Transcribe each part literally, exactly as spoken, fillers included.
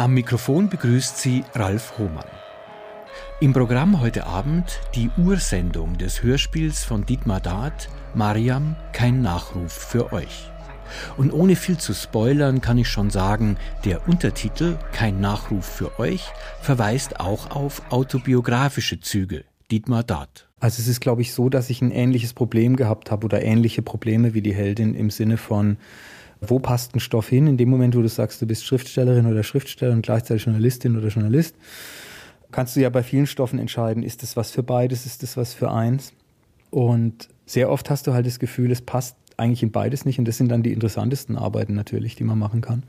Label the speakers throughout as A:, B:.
A: Am Mikrofon begrüßt Sie Ralf Hohmann. Im Programm heute Abend die Ursendung des Hörspiels von Dietmar Dad, Mariam, kein Nachruf für euch. Und ohne viel zu spoilern kann ich schon sagen, der Untertitel Kein Nachruf für euch verweist auch auf autobiografische Züge, Dietmar Dad.
B: Also es ist, glaube ich, so, dass ich ein ähnliches Problem gehabt habe oder ähnliche Probleme wie die Heldin im Sinne von, wo passt ein Stoff hin? In dem Moment, wo du sagst, du bist Schriftstellerin oder Schriftsteller und gleichzeitig Journalistin oder Journalist, kannst du ja bei vielen Stoffen entscheiden, ist das was für beides, ist das was für eins? Und sehr oft hast du halt das Gefühl, es passt eigentlich in beides nicht und das sind dann die interessantesten Arbeiten natürlich, die man machen kann.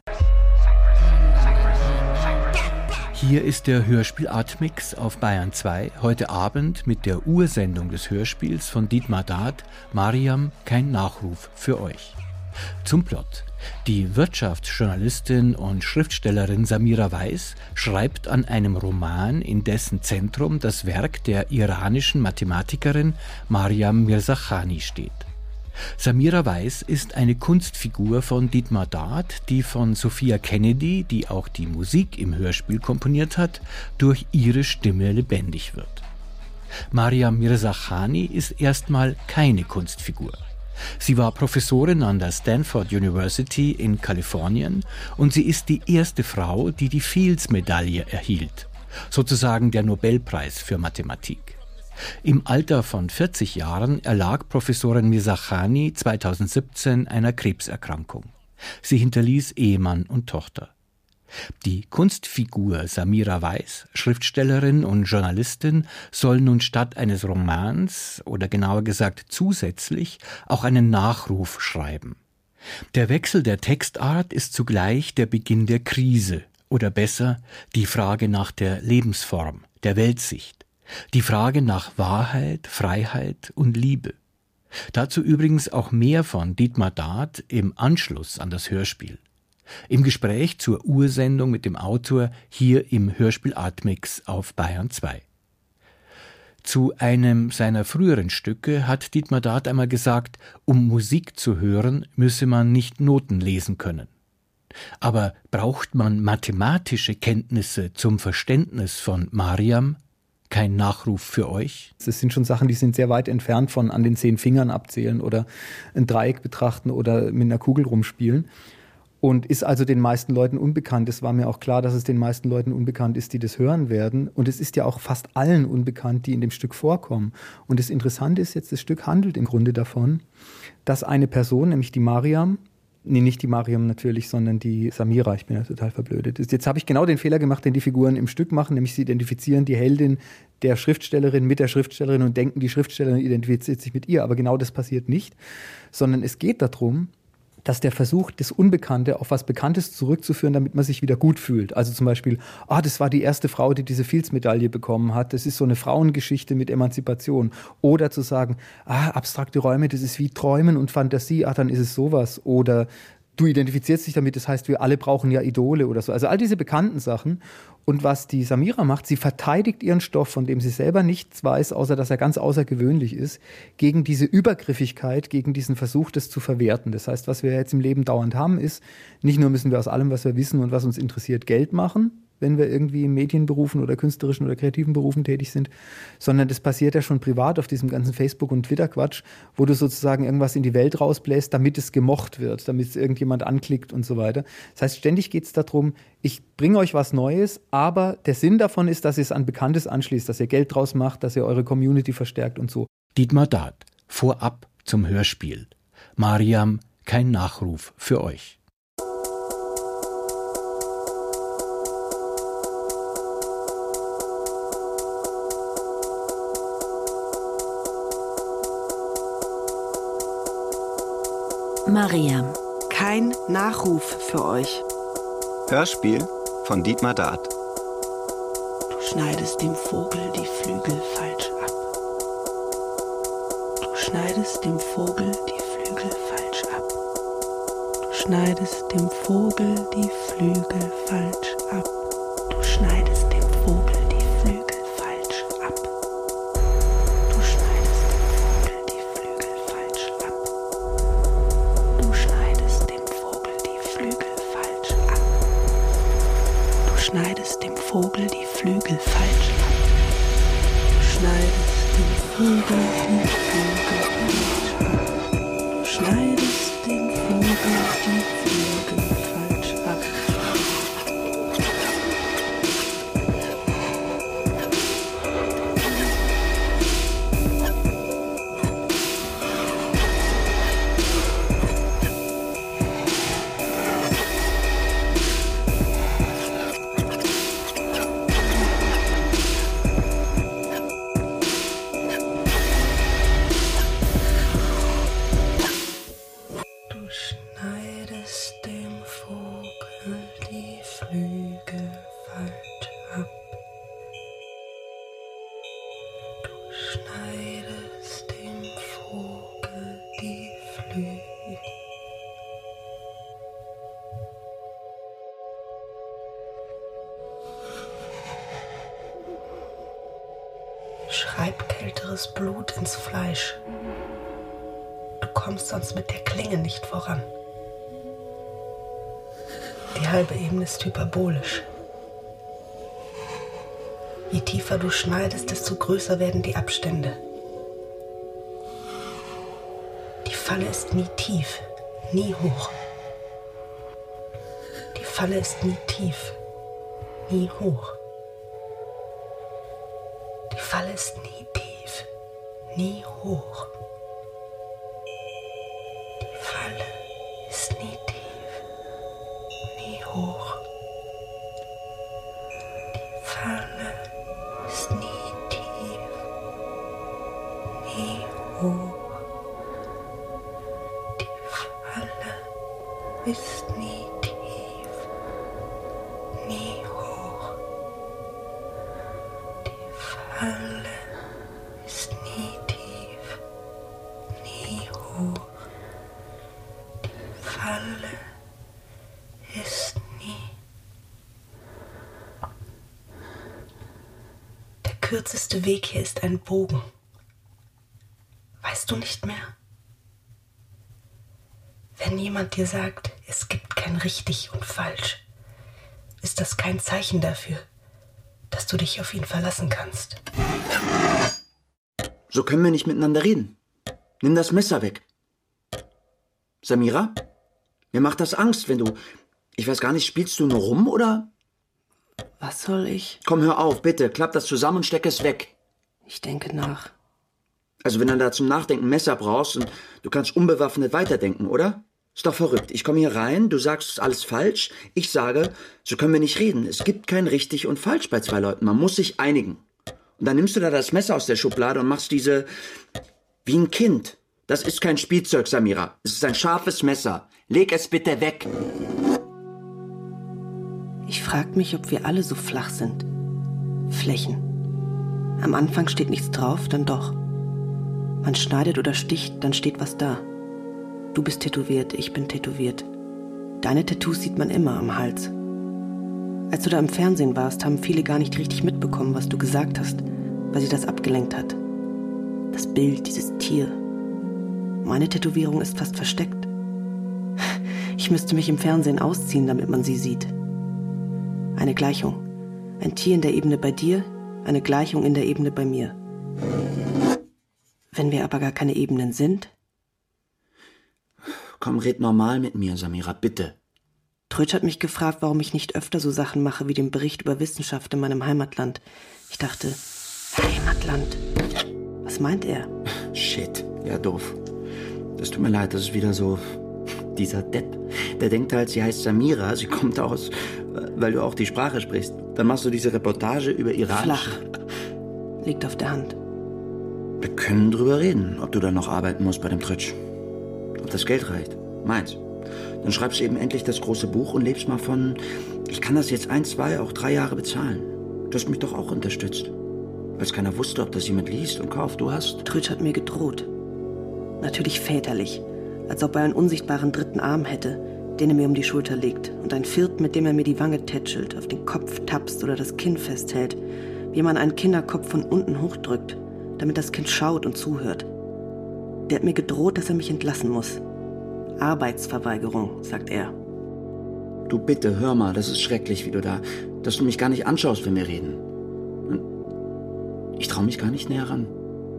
A: Hier ist der Hörspiel-Artmix auf Bayern zwei, heute Abend mit der Ursendung des Hörspiels von Dietmar Dad, Mariam, kein Nachruf für euch. Zum Plot. Die Wirtschaftsjournalistin und Schriftstellerin Samira Weiss schreibt an einem Roman, in dessen Zentrum das Werk der iranischen Mathematikerin Mariam Mirzakhani steht. Samira Weiss ist eine Kunstfigur von Dietmar Dad, die von Sophia Kennedy, die auch die Musik im Hörspiel komponiert hat, durch ihre Stimme lebendig wird. Mariam Mirzakhani ist erstmal keine Kunstfigur. Sie war Professorin an der Stanford University in Kalifornien und sie ist die erste Frau, die die Fields-Medaille erhielt, sozusagen der Nobelpreis für Mathematik. Im Alter von vierzig Jahren erlag Professorin Mirzakhani zweitausendsiebzehn einer Krebserkrankung. Sie hinterließ Ehemann und Tochter. Die Kunstfigur Samira Weiss, Schriftstellerin und Journalistin, soll nun statt eines Romans, oder genauer gesagt zusätzlich, auch einen Nachruf schreiben. Der Wechsel der Textart ist zugleich der Beginn der Krise, oder besser, die Frage nach der Lebensform, der Weltsicht. Die Frage nach Wahrheit, Freiheit und Liebe. Dazu übrigens auch mehr von Dietmar Dad im Anschluss an das Hörspiel. Im Gespräch zur Ursendung mit dem Autor hier im Hörspiel Artmix auf Bayern zwei. Zu einem seiner früheren Stücke hat Dietmar Dad einmal gesagt, um Musik zu hören, müsse man nicht Noten lesen können. Aber braucht man mathematische Kenntnisse zum Verständnis von Mariam? Kein Nachruf für euch?
B: Das sind schon Sachen, die sind sehr weit entfernt von an den zehn Fingern abzählen oder ein Dreieck betrachten oder mit einer Kugel rumspielen. Und ist also den meisten Leuten unbekannt. Es war mir auch klar, dass es den meisten Leuten unbekannt ist, die das hören werden. Und es ist ja auch fast allen unbekannt, die in dem Stück vorkommen. Und das Interessante ist jetzt, das Stück handelt im Grunde davon, dass eine Person, nämlich die Mariam, nee, nicht die Mariam natürlich, sondern die Samira, ich bin ja total verblödet. Jetzt habe ich genau den Fehler gemacht, den die Figuren im Stück machen, nämlich sie identifizieren die Heldin der Schriftstellerin mit der Schriftstellerin und denken, die Schriftstellerin identifiziert sich mit ihr. Aber genau das passiert nicht, sondern es geht darum, dass der Versuch, das Unbekannte auf was Bekanntes zurückzuführen, damit man sich wieder gut fühlt. Also zum Beispiel, ah, das war die erste Frau, die diese Fields-Medaille bekommen hat. Das ist so eine Frauengeschichte mit Emanzipation. Oder zu sagen, ah, abstrakte Räume, das ist wie Träumen und Fantasie, ah, dann ist es sowas. Oder du identifizierst dich damit, das heißt, wir alle brauchen ja Idole oder so. Also all diese bekannten Sachen. Und was die Samira macht, sie verteidigt ihren Stoff, von dem sie selber nichts weiß, außer dass er ganz außergewöhnlich ist, gegen diese Übergriffigkeit, gegen diesen Versuch, das zu verwerten. Das heißt, was wir jetzt im Leben dauernd haben, ist, nicht nur müssen wir aus allem, was wir wissen und was uns interessiert, Geld machen, wenn wir irgendwie in Medienberufen oder künstlerischen oder kreativen Berufen tätig sind, sondern das passiert ja schon privat auf diesem ganzen Facebook- und Twitter-Quatsch, wo du sozusagen irgendwas in die Welt rausbläst, damit es gemocht wird, damit es irgendjemand anklickt und so weiter. Das heißt, ständig geht es darum, ich bringe euch was Neues, aber der Sinn davon ist, dass ihr es an Bekanntes anschließt, dass ihr Geld draus macht, dass ihr eure Community verstärkt und so.
A: Dietmar Dad, vorab zum Hörspiel. Mariam, kein Nachruf für euch.
C: Mariam, kein Nachruf für euch.
D: Hörspiel von Dietmar Dad.
C: Du schneidest dem Vogel die Flügel falsch ab. Du schneidest dem Vogel die Flügel falsch ab. Du schneidest dem Vogel die Flügel falsch ab. Du schneidest dem Vogel die Flügel falsch ab. Du schneidest dem Vogel die Flügel falsch ab. Du schneidest dem Vogel die Flügel falsch ab. Du Vogel die Flügel falsch ab. Du schneidest dem Vogel die Flügel falsch ab. Du schneidest dem Vogel die Flügel falsch ab. Schreib kälteres Blut ins Fleisch. Du kommst sonst mit der Klinge nicht voran. Die halbe Ebene ist hyperbolisch. Je tiefer du schneidest, desto größer werden die Abstände. Die Falle ist nie tief, nie hoch. Die Falle ist nie tief, nie hoch. Die Falle ist nie tief, nie hoch. Die Falle ist nie tief, nie hoch. Die Falle ist nie tief, nie hoch. Die Falle ist nie tief, nie hoch. Die Falle ist nie tief, nie hoch. Die Falle ist nie. Der kürzeste Weg hier ist ein Bogen. Weißt du nicht mehr? Wenn jemand dir sagt, es gibt kein richtig und falsch, ist das kein Zeichen dafür, dass du dich auf ihn verlassen kannst.
E: So können wir nicht miteinander reden. Nimm das Messer weg. Samira, mir macht das Angst, wenn du... Ich weiß gar nicht, spielst du nur rum, oder?
C: Was soll ich?
E: Komm, hör auf, bitte. Klapp das zusammen und steck es weg.
C: Ich denke nach.
E: Also wenn du da zum Nachdenken ein Messer brauchst und du kannst unbewaffnet weiterdenken, oder? Ist doch verrückt. Ich komme hier rein, du sagst, es ist alles falsch. Ich sage, so können wir nicht reden. Es gibt kein richtig und falsch bei zwei Leuten. Man muss sich einigen. Und dann nimmst du da das Messer aus der Schublade und machst diese... wie ein Kind. Das ist kein Spielzeug, Samira. Es ist ein scharfes Messer. Leg es bitte weg.
C: Ich frag mich, ob wir alle so flach sind. Flächen. Am Anfang steht nichts drauf, dann doch. Man schneidet oder sticht, dann steht was da. Du bist tätowiert, ich bin tätowiert. Deine Tattoos sieht man immer am Hals. Als du da im Fernsehen warst, haben viele gar nicht richtig mitbekommen, was du gesagt hast, weil sie das abgelenkt hat. Das Bild, dieses Tier. Meine Tätowierung ist fast versteckt. Ich müsste mich im Fernsehen ausziehen, damit man sie sieht. Eine Gleichung. Ein Tier in der Ebene bei dir, eine Gleichung in der Ebene bei mir. Wenn wir aber gar keine Ebenen sind?
E: Komm, red normal mit mir, Samira, bitte.
C: Trötsch hat mich gefragt, warum ich nicht öfter so Sachen mache wie den Bericht über Wissenschaft in meinem Heimatland. Ich dachte, Heimatland? Was meint er?
E: Shit, ja doof. Das tut mir leid, das ist wieder so... Dieser Depp, der denkt halt, sie heißt Samira, sie kommt aus, weil du auch die Sprache sprichst. Dann machst du diese Reportage über Iran.
C: Flach. Liegt auf der Hand.
E: Wir können drüber reden, ob du dann noch arbeiten musst bei dem Trötsch. Ob das Geld reicht. Meins. Dann schreibst du eben endlich das große Buch und lebst mal von... Ich kann das jetzt ein, zwei, auch drei Jahre bezahlen. Du hast mich doch auch unterstützt. Weil es keiner wusste, ob das jemand liest und kauft. Du hast...
C: Trötsch hat mir gedroht. Natürlich väterlich. Als ob er einen unsichtbaren dritten Arm hätte, den er mir um die Schulter legt, und einen vierten, mit dem er mir die Wange tätschelt, auf den Kopf tapst oder das Kinn festhält, wie man einen Kinderkopf von unten hochdrückt, damit das Kind schaut und zuhört. Der hat mir gedroht, dass er mich entlassen muss. Arbeitsverweigerung, sagt er.
E: Du bitte, hör mal, das ist schrecklich, wie du da, dass du mich gar nicht anschaust, wenn wir reden. Ich traue mich gar nicht näher ran.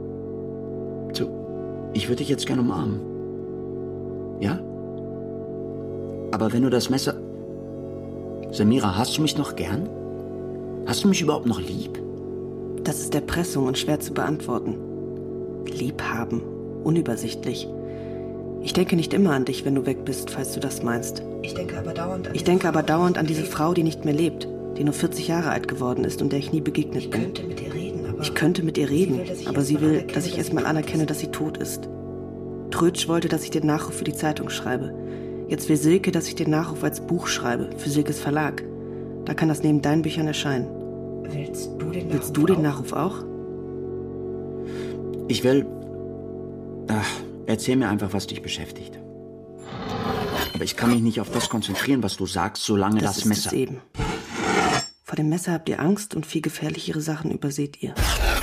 E: So, ich würde dich jetzt gerne umarmen. Ja? Aber wenn du das Messer... Samira, hast du mich noch gern? Hast du mich überhaupt noch lieb?
C: Das ist Erpressung und schwer zu beantworten. Lieb haben, unübersichtlich. Ich denke nicht immer an dich, wenn du weg bist, falls du das meinst.
F: Ich denke aber dauernd an
C: Ich denke aber dauernd an diese Frau, die nicht mehr lebt, die nur vierzig Jahre alt geworden ist und der ich nie begegnet
F: Ich
C: bin.
F: könnte mit ihr reden, aber...
C: Ich könnte mit ihr reden, aber sie will, dass ich erstmal anerkenne, dass sie tot ist. Trötsch wollte, dass ich den Nachruf für die Zeitung schreibe. Jetzt will Silke, dass ich den Nachruf als Buch schreibe, für Silkes Verlag. Da kann das neben deinen Büchern erscheinen.
F: Willst du den Nachruf
C: Willst du den
F: auch?
C: Nachruf auch?
E: Ich will... Ach, erzähl mir einfach, was dich beschäftigt. Aber ich kann mich nicht auf das konzentrieren, was du sagst, solange das,
C: Das ist
E: Messer...
C: es eben. Vor dem Messer habt ihr Angst und viel gefährlichere Sachen überseht ihr.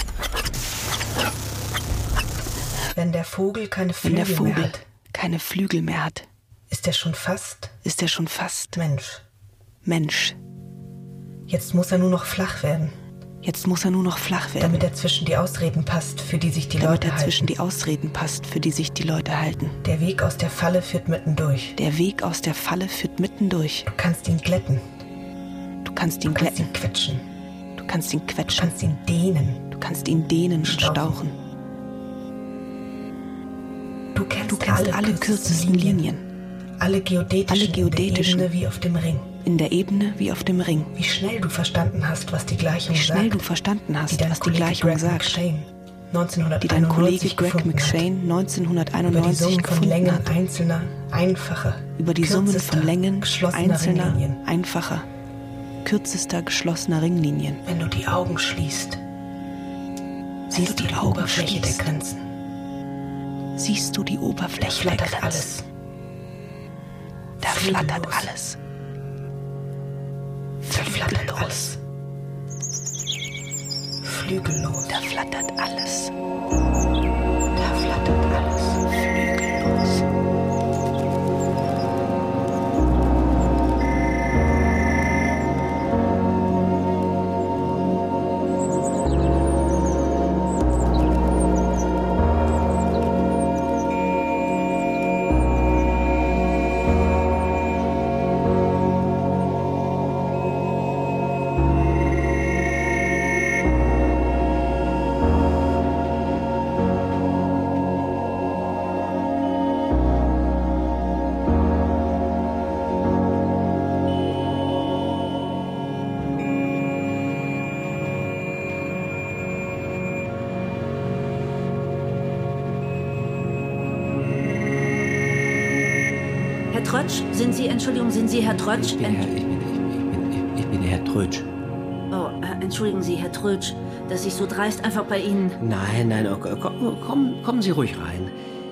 F: Wenn der Vogel keine
C: Wenn
F: Flügel
C: der Vogel
F: mehr hat,
C: keine Flügel mehr hat,
F: ist er schon fast
C: ist er schon fast
F: Mensch.
C: Mensch.
F: Jetzt muss er nur noch flach werden,
C: Jetzt muss er nur noch flach werden,
F: damit er zwischen die Ausreden passt, für die sich die
C: damit
F: Leute
C: er zwischen
F: halten.
C: die Ausreden passt, für die sich die Leute halten.
F: Der Weg aus der Falle führt mittendurch.
C: Der Weg aus der Falle führt mittendurch.
F: Du kannst ihn glätten,
C: Du kannst ihn
F: du kannst
C: glätten,
F: ihn quetschen,
C: du kannst ihn
F: du
C: quetschen,
F: kannst ihn dehnen.
C: du kannst ihn dehnen und
F: Stauchen.
C: stauchen.
F: Du kennst,
C: Du kennst alle kürzesten Linien,
F: alle geodätischen,
C: alle geodätischen.
F: in der Ebene wie auf dem Ring.
C: in der Ebene wie auf dem Ring.
F: Wie schnell du verstanden hast, was die Gleichung
C: Wie schnell
F: sagt,
C: du verstanden
F: die
C: hast,
F: dein
C: was die
F: Kollege
C: Gleichung
F: Greg
C: sagt,
F: McShane
C: die dein Kollege
F: neunzehnhunderteinundneunzig
C: Greg
F: gefunden
C: McShane
F: hat. Über die
C: neunzehnhunderteinundneunzig
F: Summen von
C: gefunden
F: Längen
C: hat.
F: einzelner, einfacher,
C: Über die Summen
F: kürzester,
C: von Längen
F: geschlossener
C: einzelner,
F: Ringlinien.
C: einfacher, kürzester, geschlossener Ringlinien.
F: Wenn du die Augen schließt,
C: Siehst
F: siehst
C: du
F: du
C: die
F: die
C: Augen
F: Oberfläche
C: schließt,
F: der Grenzen.
C: siehst du die
F: Da
C: Oberfläche der
F: flattert
C: Grenzen.
F: alles.
C: Da flattert
F: Flügellos.
C: alles.
F: Da flattert
C: Flügellos.
F: alles. Flügellos.
C: Da flattert alles.
F: Da flattert alles.
C: Flügellos.
G: Herr Trötsch, sind Sie, Entschuldigung, sind Sie Herr Trötsch?
H: Ich bin, Herr, ich, bin, ich, bin, ich, ich bin der Herr Trötsch.
G: Oh, äh, entschuldigen Sie, Herr Trötsch, dass ich so dreist einfach bei Ihnen...
H: Nein, nein, oh, komm, komm, kommen Sie ruhig rein.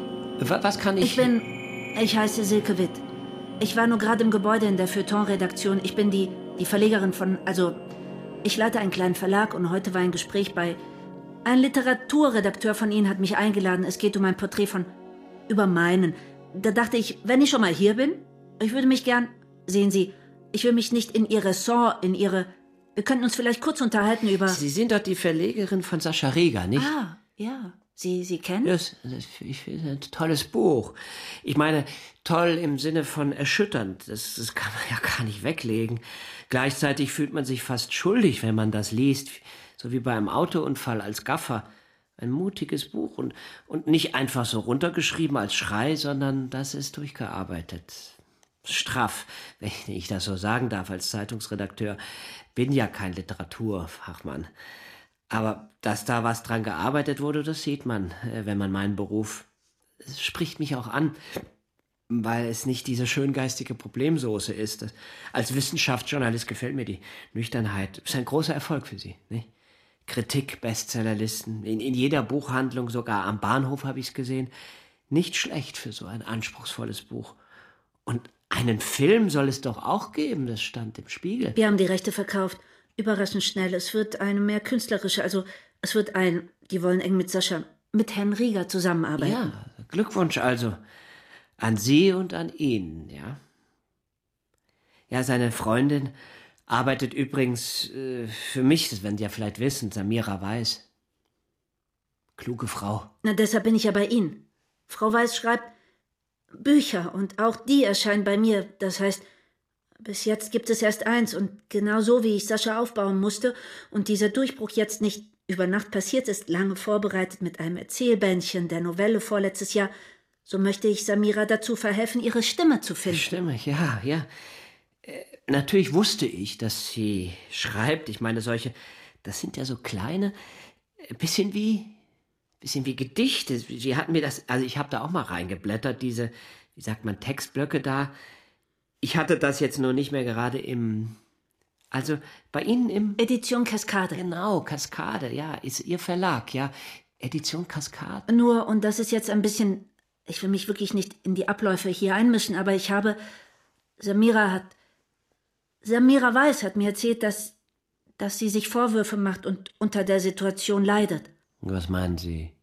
H: Wa- Was kann ich...
G: Ich bin... Ich heiße Silke Witt. Ich war nur gerade im Gebäude in der Feuilleton-Redaktion. Ich bin die, die Verlegerin von... Also, ich leite einen kleinen Verlag und heute war ein Gespräch bei... Ein Literaturredakteur von Ihnen hat mich eingeladen. Es geht um ein Porträt von... Über meinen. Da dachte ich, wenn ich schon mal hier bin, ich würde mich gern... Sehen Sie, ich will mich nicht in Ihr Ressort, in Ihre... Wir könnten uns vielleicht kurz unterhalten über...
H: Sie sind doch die Verlegerin von Sascha Rieger, nicht?
G: Ah, ja. Sie, Sie kennen?
H: Das, das, ich finde ein tolles Buch. Ich meine, toll im Sinne von erschütternd. Das, das kann man ja gar nicht weglegen. Gleichzeitig fühlt man sich fast schuldig, wenn man das liest. So wie bei einem Autounfall als Gaffer. Ein mutiges Buch und, und nicht einfach so runtergeschrieben als Schrei, sondern das ist durchgearbeitet. Straff, wenn ich das so sagen darf als Zeitungsredakteur. Bin ja kein Literaturfachmann. Aber dass da was dran gearbeitet wurde, das sieht man, wenn man meinen Beruf... Es spricht mich auch an, weil es nicht diese schöngeistige Problemsoße ist. Als Wissenschaftsjournalist gefällt mir die Nüchternheit. Ist ein großer Erfolg für Sie, nicht? Kritik, Bestsellerlisten, in, in jeder Buchhandlung, sogar am Bahnhof habe ich es gesehen. Nicht schlecht für so ein anspruchsvolles Buch. Und einen Film soll es doch auch geben, das stand im Spiegel.
G: Wir haben die Rechte verkauft. Überraschend schnell. Es wird eine mehr künstlerische, also es wird ein, die wollen eng mit Sascha, mit Herrn Rieger zusammenarbeiten.
H: Ja, Glückwunsch also an Sie und an ihn, ja. Ja, seine Freundin arbeitet übrigens äh, für mich, das werden Sie ja vielleicht wissen, Samira Weiß. Kluge Frau.
G: Na, deshalb bin ich ja bei Ihnen. Frau Weiß schreibt Bücher und auch die erscheinen bei mir. Das heißt, bis jetzt gibt es erst eins und genau so, wie ich Sascha aufbauen musste und dieser Durchbruch jetzt nicht über Nacht passiert ist, lange vorbereitet mit einem Erzählbändchen der Novelle vorletztes Jahr, so möchte ich Samira dazu verhelfen, ihre Stimme zu finden.
H: Stimme, ja, ja. Äh, natürlich wusste ich, dass sie schreibt. Ich meine, solche, das sind ja so kleine, ein bisschen wie, bisschen wie Gedichte. Sie hat mir das, also ich habe da auch mal reingeblättert, diese, wie sagt man, Textblöcke da. Ich hatte das jetzt nur nicht mehr gerade im, also bei Ihnen im...
G: Edition Kaskade.
H: Genau, Kaskade, ja, ist Ihr Verlag, ja. Edition Kaskade.
G: Nur, und das ist jetzt ein bisschen, ich will mich wirklich nicht in die Abläufe hier einmischen, aber ich habe, Samira hat, Samira Weiß hat mir erzählt, dass, dass sie sich Vorwürfe macht und unter der Situation leidet.
H: Was meinen Sie?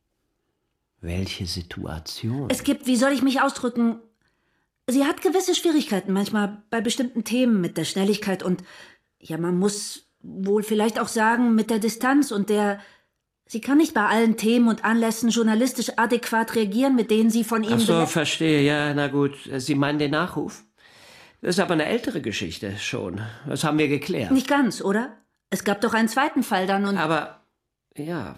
H: Welche Situation?
G: Es gibt, wie soll ich mich ausdrücken, sie hat gewisse Schwierigkeiten manchmal bei bestimmten Themen mit der Schnelligkeit und, ja, man muss wohl vielleicht auch sagen, mit der Distanz und der, sie kann nicht bei allen Themen und Anlässen journalistisch adäquat reagieren, mit denen sie von ihm...
H: Ach so, verstehe, ja, na gut. Sie meinen den Nachruf? Das ist aber eine ältere Geschichte schon. Das haben wir geklärt.
G: Nicht ganz, oder? Es gab doch einen zweiten Fall dann und...
H: Aber, ja...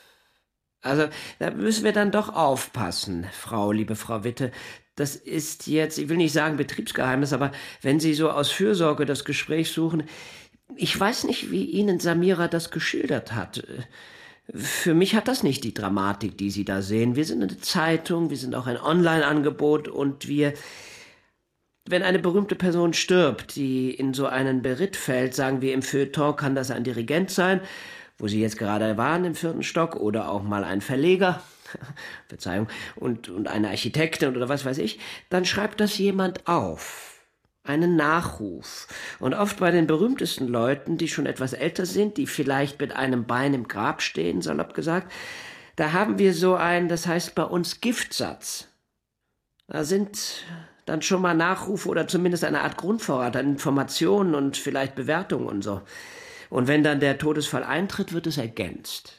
H: Also, da müssen wir dann doch aufpassen, Frau, liebe Frau Witte. Das ist jetzt, ich will nicht sagen Betriebsgeheimnis, aber wenn Sie so aus Fürsorge das Gespräch suchen, ich weiß nicht, wie Ihnen Samira das geschildert hat. Für mich hat das nicht die Dramatik, die Sie da sehen. Wir sind eine Zeitung, wir sind auch ein Online-Angebot und wir... Wenn eine berühmte Person stirbt, die in so einen Beritt fällt, sagen wir im Feuilleton, kann das ein Dirigent sein, wo Sie jetzt gerade waren im vierten Stock, oder auch mal ein Verleger, Verzeihung, und, und eine Architektin oder was weiß ich, dann schreibt das jemand auf. Einen Nachruf. Und oft bei den berühmtesten Leuten, die schon etwas älter sind, die vielleicht mit einem Bein im Grab stehen, salopp gesagt, da haben wir so einen, das heißt bei uns Giftsatz. Da sind dann schon mal Nachrufe oder zumindest eine Art Grundvorrat an Informationen und vielleicht Bewertungen und so. Und wenn dann der Todesfall eintritt, wird es ergänzt.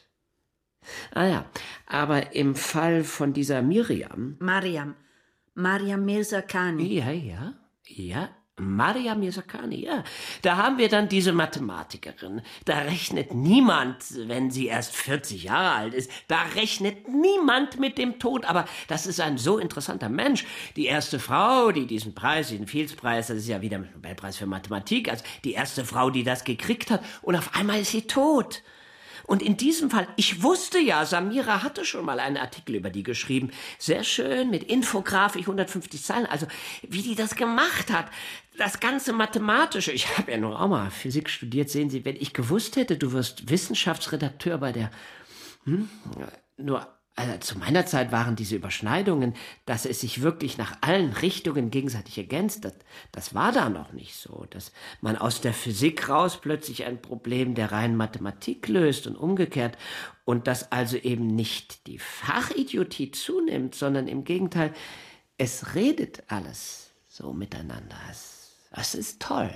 H: Ah ja, aber im Fall von dieser Miriam...
G: Mariam. Mariam Mirzakhani.
H: Ja, ja, ja. Mariam Mirzakhani, ja. Da haben wir dann diese Mathematikerin. Da rechnet niemand, wenn sie erst vierzig Jahre alt ist, da rechnet niemand mit dem Tod. Aber das ist ein so interessanter Mensch. Die erste Frau, die diesen Preis, diesen Fields-Preis, das ist ja wieder ein Nobelpreis für Mathematik, also die erste Frau, die das gekriegt hat. Und auf einmal ist sie tot. Und in diesem Fall, ich wusste ja, Samira hatte schon mal einen Artikel über die geschrieben. Sehr schön, mit Infografik, hundertfünfzig Zeilen. Also, wie die das gemacht hat. Das ganze Mathematische. Ich habe ja nur auch mal Physik studiert. Sehen Sie, wenn ich gewusst hätte, du wirst Wissenschaftsredakteur bei der... Hm, nur, also zu meiner Zeit waren diese Überschneidungen, dass es sich wirklich nach allen Richtungen gegenseitig ergänzt. Das, das war da noch nicht so. Dass man aus der Physik raus plötzlich ein Problem der reinen Mathematik löst und umgekehrt. Und dass also eben nicht die Fachidiotie zunimmt, sondern im Gegenteil, es redet alles so miteinander. Es, es ist toll.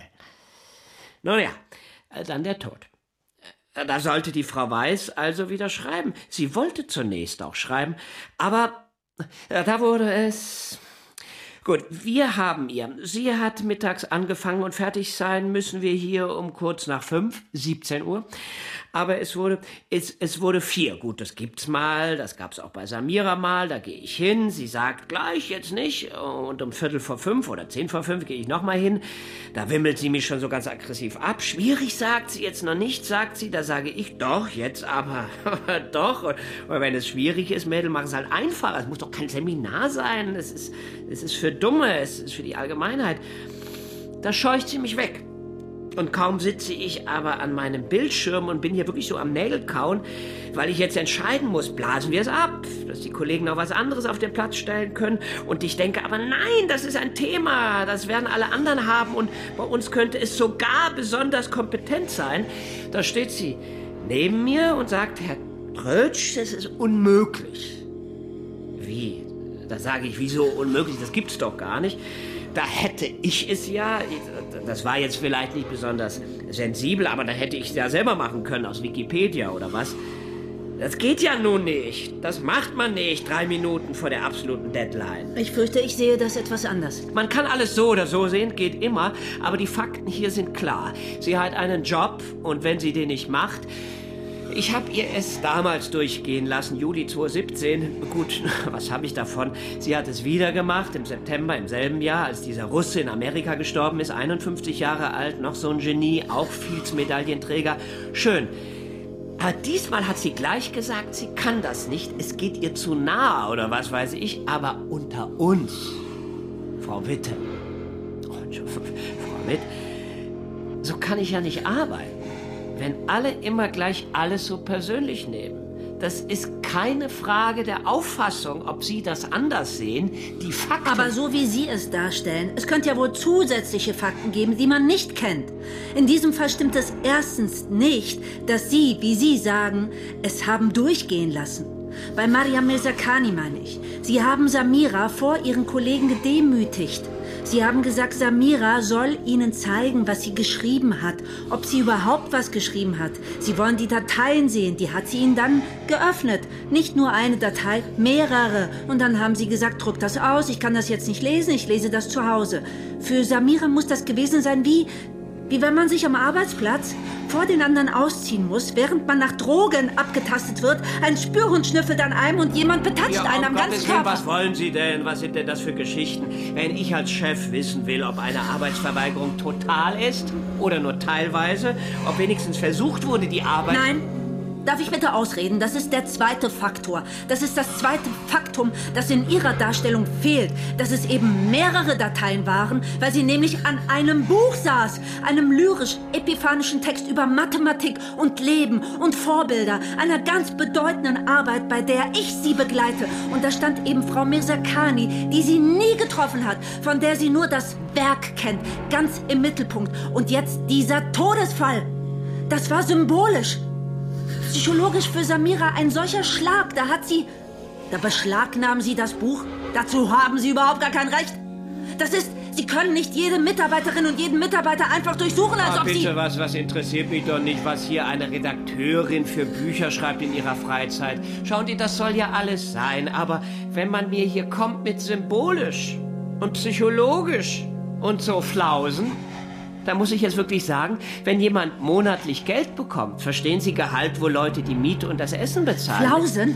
H: Nun ja, dann der Tod. Da sollte die Frau Weiß also wieder schreiben. Sie wollte zunächst auch schreiben, aber da wurde es... Gut, wir haben ihr. Sie hat mittags angefangen und fertig sein müssen wir hier um kurz nach fünf, siebzehn Uhr. Aber es wurde, es, es wurde vier. Gut, das gibt's mal, das gab's auch bei Samira mal, da gehe ich hin. Sie sagt gleich, jetzt nicht. Und um Viertel vor fünf oder zehn vor fünf gehe ich nochmal hin. Da wimmelt sie mich schon so ganz aggressiv ab. Schwierig, sagt sie, jetzt noch nicht, sagt sie. Da sage ich, doch, jetzt aber, doch. Und wenn es schwierig ist, Mädel, mach es halt einfach. Es muss doch kein Seminar sein. Es ist, es ist für Dumme, es ist für die Allgemeinheit. Da scheucht sie mich weg. Und kaum sitze ich aber an meinem Bildschirm und bin hier wirklich so am Nägelkauen, weil ich jetzt entscheiden muss, blasen wir es ab, dass die Kollegen noch was anderes auf den Platz stellen können. Und ich denke aber, nein, das ist ein Thema, das werden alle anderen haben und bei uns könnte es sogar besonders kompetent sein. Da steht sie neben mir und sagt, Herr Trötsch, das ist unmöglich. Wie? Da sage ich, wieso unmöglich? Das gibt's doch gar nicht. da hätte ich es ja, das war jetzt vielleicht nicht besonders sensibel, aber da hätte ich es ja selber machen können aus Wikipedia oder was. Das geht ja nun nicht. Das macht man nicht, drei Minuten vor der absoluten Deadline.
G: Ich fürchte, ich sehe das etwas anders.
H: Man kann alles so oder so sehen, geht immer, aber die Fakten hier sind klar. Sie hat einen Job und wenn sie den nicht macht... Ich habe ihr es damals durchgehen lassen, Juli zweitausendsiebzehn. Gut, was habe ich davon? Sie hat es wieder gemacht, im September, im selben Jahr, als dieser Russe in Amerika gestorben ist, einundfünfzig Jahre alt, noch so ein Genie, auch Fields-Medaillenträger. Schön. Aber diesmal hat sie gleich gesagt, sie kann das nicht. Es geht ihr zu nahe oder was weiß ich. Aber unter uns, Frau Witte, oh, Frau Witt, so kann ich ja nicht arbeiten. Wenn alle immer gleich alles so persönlich nehmen. Das ist keine Frage der Auffassung, ob Sie das anders sehen. Die Fakten...
G: Aber so wie Sie es darstellen, es könnte ja wohl zusätzliche Fakten geben, die man nicht kennt. In diesem Fall stimmt es erstens nicht, dass Sie, wie Sie sagen, es haben durchgehen lassen. Bei Mariam Mirzakhani meine ich. Sie haben Samira vor ihren Kollegen gedemütigt. Sie haben gesagt, Samira soll ihnen zeigen, was sie geschrieben hat, ob sie überhaupt was geschrieben hat. Sie wollen die Dateien sehen, die hat sie ihnen dann geöffnet. Nicht nur eine Datei, mehrere. Und dann haben sie gesagt, druck das aus, ich kann das jetzt nicht lesen, ich lese das zu Hause. Für Samira muss das gewesen sein wie... Wie wenn man sich am Arbeitsplatz vor den anderen ausziehen muss, während man nach Drogen abgetastet wird, ein Spürhund schnüffelt an einem und jemand betatscht
H: ja,
G: einen am ganzen Körper.
H: Was wollen Sie denn? Was sind denn das für Geschichten? Wenn ich als Chef wissen will, ob eine Arbeitsverweigerung total ist oder nur teilweise, ob wenigstens versucht wurde, die Arbeit...
G: Nein. Darf ich bitte ausreden? Das ist der zweite Faktor. Das ist das zweite Faktum, das in Ihrer Darstellung fehlt. Dass es eben mehrere Dateien waren, weil sie nämlich an einem Buch saß. Einem lyrisch-epiphanischen Text über Mathematik und Leben und Vorbilder. Einer ganz bedeutenden Arbeit, bei der ich sie begleite. Und da stand eben Frau Mirzakhani, die sie nie getroffen hat, von der sie nur das Werk kennt, ganz im Mittelpunkt. Und jetzt dieser Todesfall. Das war symbolisch. Psychologisch für Samira ein solcher Schlag, da hat sie... Da beschlagnahmen sie das Buch. Dazu haben sie überhaupt gar kein Recht. Das ist... Sie können nicht jede Mitarbeiterin und jeden Mitarbeiter einfach durchsuchen, als
H: ah,
G: ob
H: bitte,
G: sie...
H: Bitte, was, was interessiert mich doch nicht, was hier eine Redakteurin für Bücher schreibt in ihrer Freizeit. Schauen Sie, das soll ja alles sein, aber wenn man mir hier kommt mit symbolisch und psychologisch und so Flausen... Da muss ich jetzt wirklich sagen, wenn jemand monatlich Geld bekommt, verstehen Sie Gehalt, wo Leute die Miete und das Essen bezahlen?
G: Flausen?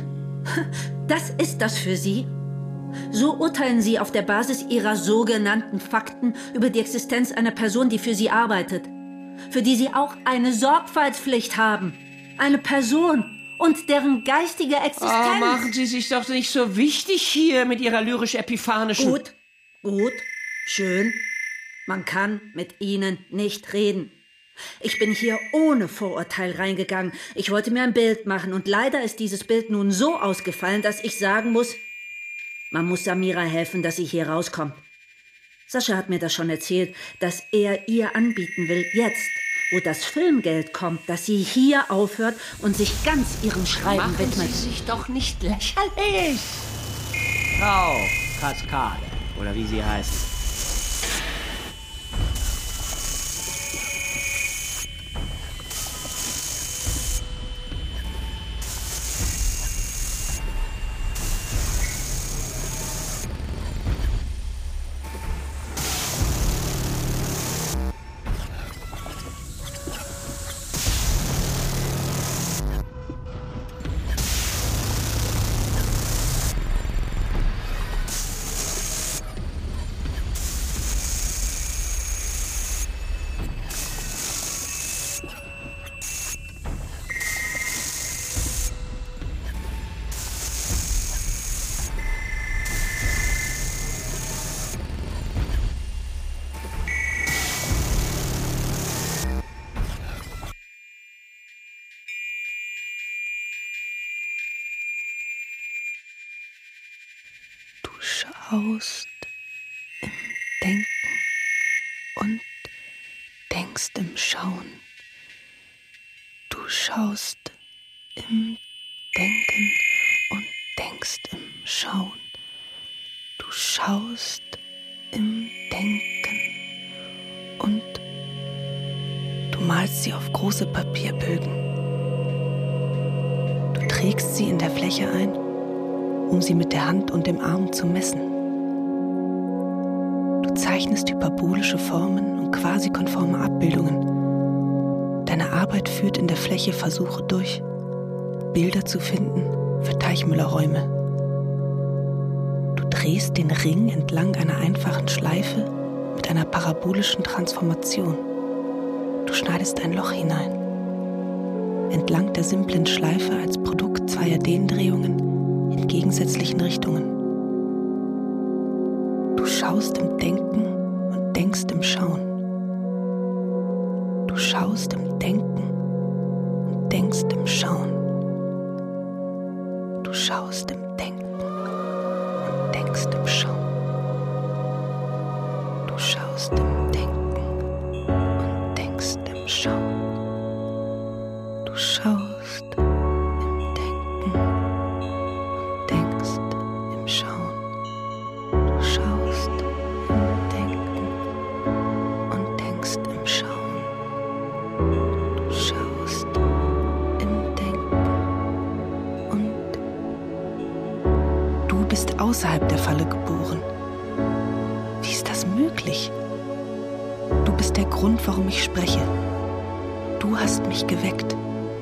G: Das ist das für Sie? So urteilen Sie auf der Basis Ihrer sogenannten Fakten über die Existenz einer Person, die für Sie arbeitet. Für die Sie auch eine Sorgfaltspflicht haben. Eine Person und deren geistige Existenz...
H: Oh, machen Sie sich doch nicht so wichtig hier mit Ihrer lyrisch-epiphanischen...
G: Gut, gut, schön. Man kann mit Ihnen nicht reden. Ich bin hier ohne Vorurteil reingegangen. Ich wollte mir ein Bild machen und leider ist dieses Bild nun so ausgefallen, dass ich sagen muss, man muss Samira helfen, dass sie hier rauskommt. Sascha hat mir das schon erzählt, dass er ihr anbieten will, jetzt, wo das Filmgeld kommt, dass sie hier aufhört und sich ganz ihrem Schreiben
H: Machen
G: widmet.
H: Machen Sie sich doch nicht lächerlich. Frau Kaskade, oder wie sie heißt.
C: Schaust im Denken und denkst im Schauen. Du schaust im Denken und denkst im Schauen. Du schaust im Denken denken. Und du malst sie auf große Papierbögen. Du trägst sie in der Fläche ein, um sie mit der Hand und dem Arm zu messen. Du zeichnest hyperbolische Formen und quasi konforme Abbildungen. Deine Arbeit führt in der Fläche Versuche durch, Bilder zu finden für Teichmüllerräume. Du drehst den Ring entlang einer einfachen Schleife mit einer parabolischen Transformation. Du schneidest ein Loch hinein. Entlang der simplen Schleife als Produkt zweier Dehndrehungen in gegensätzlichen Richtungen. Du schaust im Denken und denkst im Schauen. Du schaust im Denken und denkst im Schauen. Du schaust im Denken und denkst im Schauen. Du schaust im Denken und denkst im Schauen. Du schaust im Denken und denkst im Schauen. Du schaust im Denken und denkst im Schauen. Du schaust im Denken und du bist außerhalb der Falle geboren. Wie ist das möglich? Du bist der Grund, warum ich spreche. Du hast mich geweckt.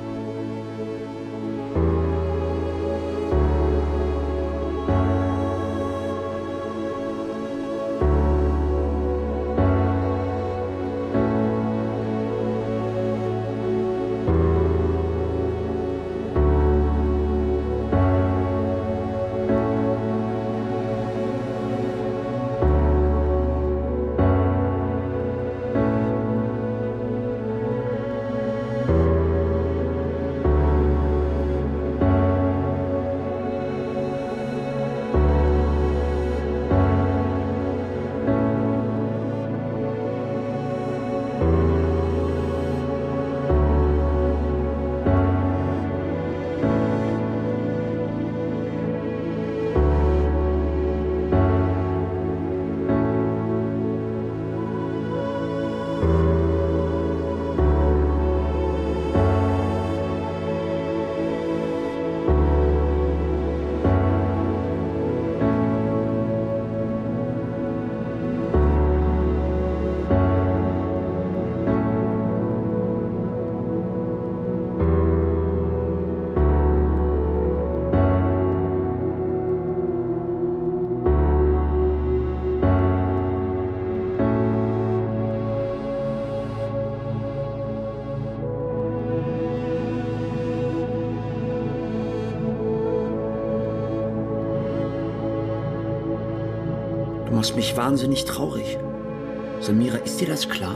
E: Du machst mich wahnsinnig traurig. Samira, ist dir das klar?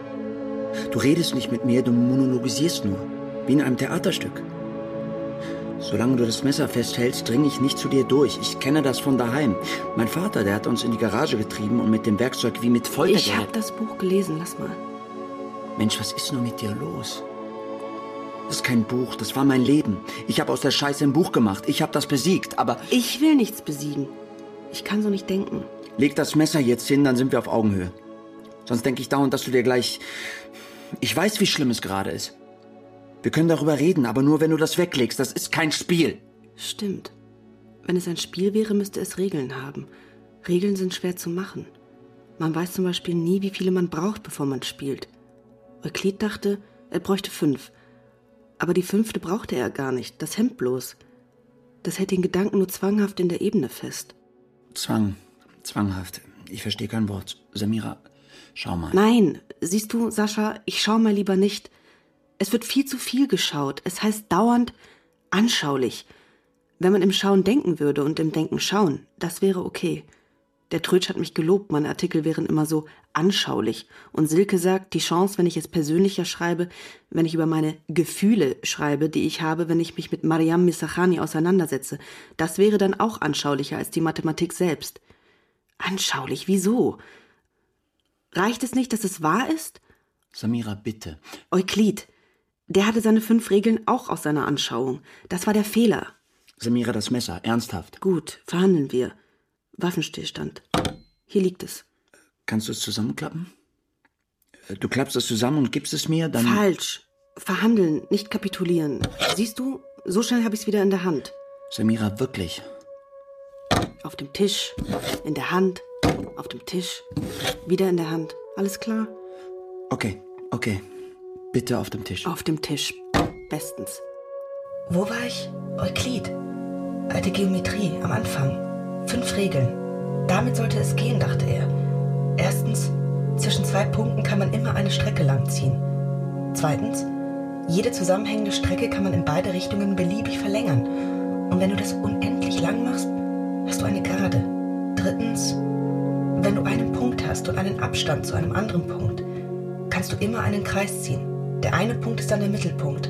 E: Du redest nicht mit mir, du monologisierst nur, wie in einem Theaterstück. Solange du das Messer festhältst, dringe ich nicht zu dir durch. Ich kenne das von daheim. Mein Vater, der hat uns in die Garage getrieben und mit dem Werkzeug wie mit Folter...
F: Ich habe das Buch gelesen, lass mal.
E: Mensch, was ist nur mit dir los? Das ist kein Buch, das war mein Leben. Ich habe aus der Scheiße ein Buch gemacht. Ich habe das besiegt, aber...
F: Ich will nichts besiegen. Ich kann so nicht denken.
E: Leg das Messer jetzt hin, dann sind wir auf Augenhöhe. Sonst denke ich dauernd, dass du dir gleich... Ich weiß, wie schlimm es gerade ist. Wir können darüber reden, aber nur, wenn du das weglegst. Das ist kein Spiel.
F: Stimmt. Wenn es ein Spiel wäre, müsste es Regeln haben. Regeln sind schwer zu machen. Man weiß zum Beispiel nie, wie viele man braucht, bevor man spielt. Euklid dachte, er bräuchte fünf. Aber die fünfte brauchte er gar nicht, das Hemd bloß. Das hält den Gedanken nur zwanghaft in der Ebene fest.
E: Zwang, zwanghaft. Ich verstehe kein Wort. Samira, schau mal.
F: Nein, siehst du, Sascha, ich schau mal lieber nicht. Es wird viel zu viel geschaut. Es heißt dauernd anschaulich. Wenn man im Schauen denken würde und im Denken schauen, das wäre okay. Der Trötsch hat mich gelobt, meine Artikel wären immer so anschaulich. Und Silke sagt, die Chance, wenn ich es persönlicher schreibe, wenn ich über meine Gefühle schreibe, die ich habe, wenn ich mich mit Mariam Misachani auseinandersetze, das wäre dann auch anschaulicher als die Mathematik selbst. Anschaulich, wieso? Reicht es nicht, dass es wahr ist?
E: Samira, bitte.
F: Euklid, der hatte seine fünf Regeln auch aus seiner Anschauung. Das war der Fehler.
E: Samira, das Messer, ernsthaft.
F: Gut, verhandeln wir. Waffenstillstand. Hier liegt es.
E: Kannst du es zusammenklappen? Du klappst es zusammen und gibst es mir, dann...
F: Falsch. Verhandeln, nicht kapitulieren. Siehst du, so schnell habe ich es wieder in der Hand.
E: Samira, wirklich?
F: Auf dem Tisch, in der Hand, auf dem Tisch, wieder in der Hand. Alles klar?
E: Okay, okay. Bitte auf dem Tisch.
F: Auf dem Tisch. Bestens.
I: Wo war ich? Euklid. Alte Geometrie, am Anfang. Fünf Regeln. Damit sollte es gehen, dachte er. Erstens, zwischen zwei Punkten kann man immer eine Strecke langziehen. Zweitens, jede zusammenhängende Strecke kann man in beide Richtungen beliebig verlängern. Und wenn du das unendlich lang machst, hast du eine Gerade. Drittens, wenn du einen Punkt hast und einen Abstand zu einem anderen Punkt, kannst du immer einen Kreis ziehen. Der eine Punkt ist dann der Mittelpunkt.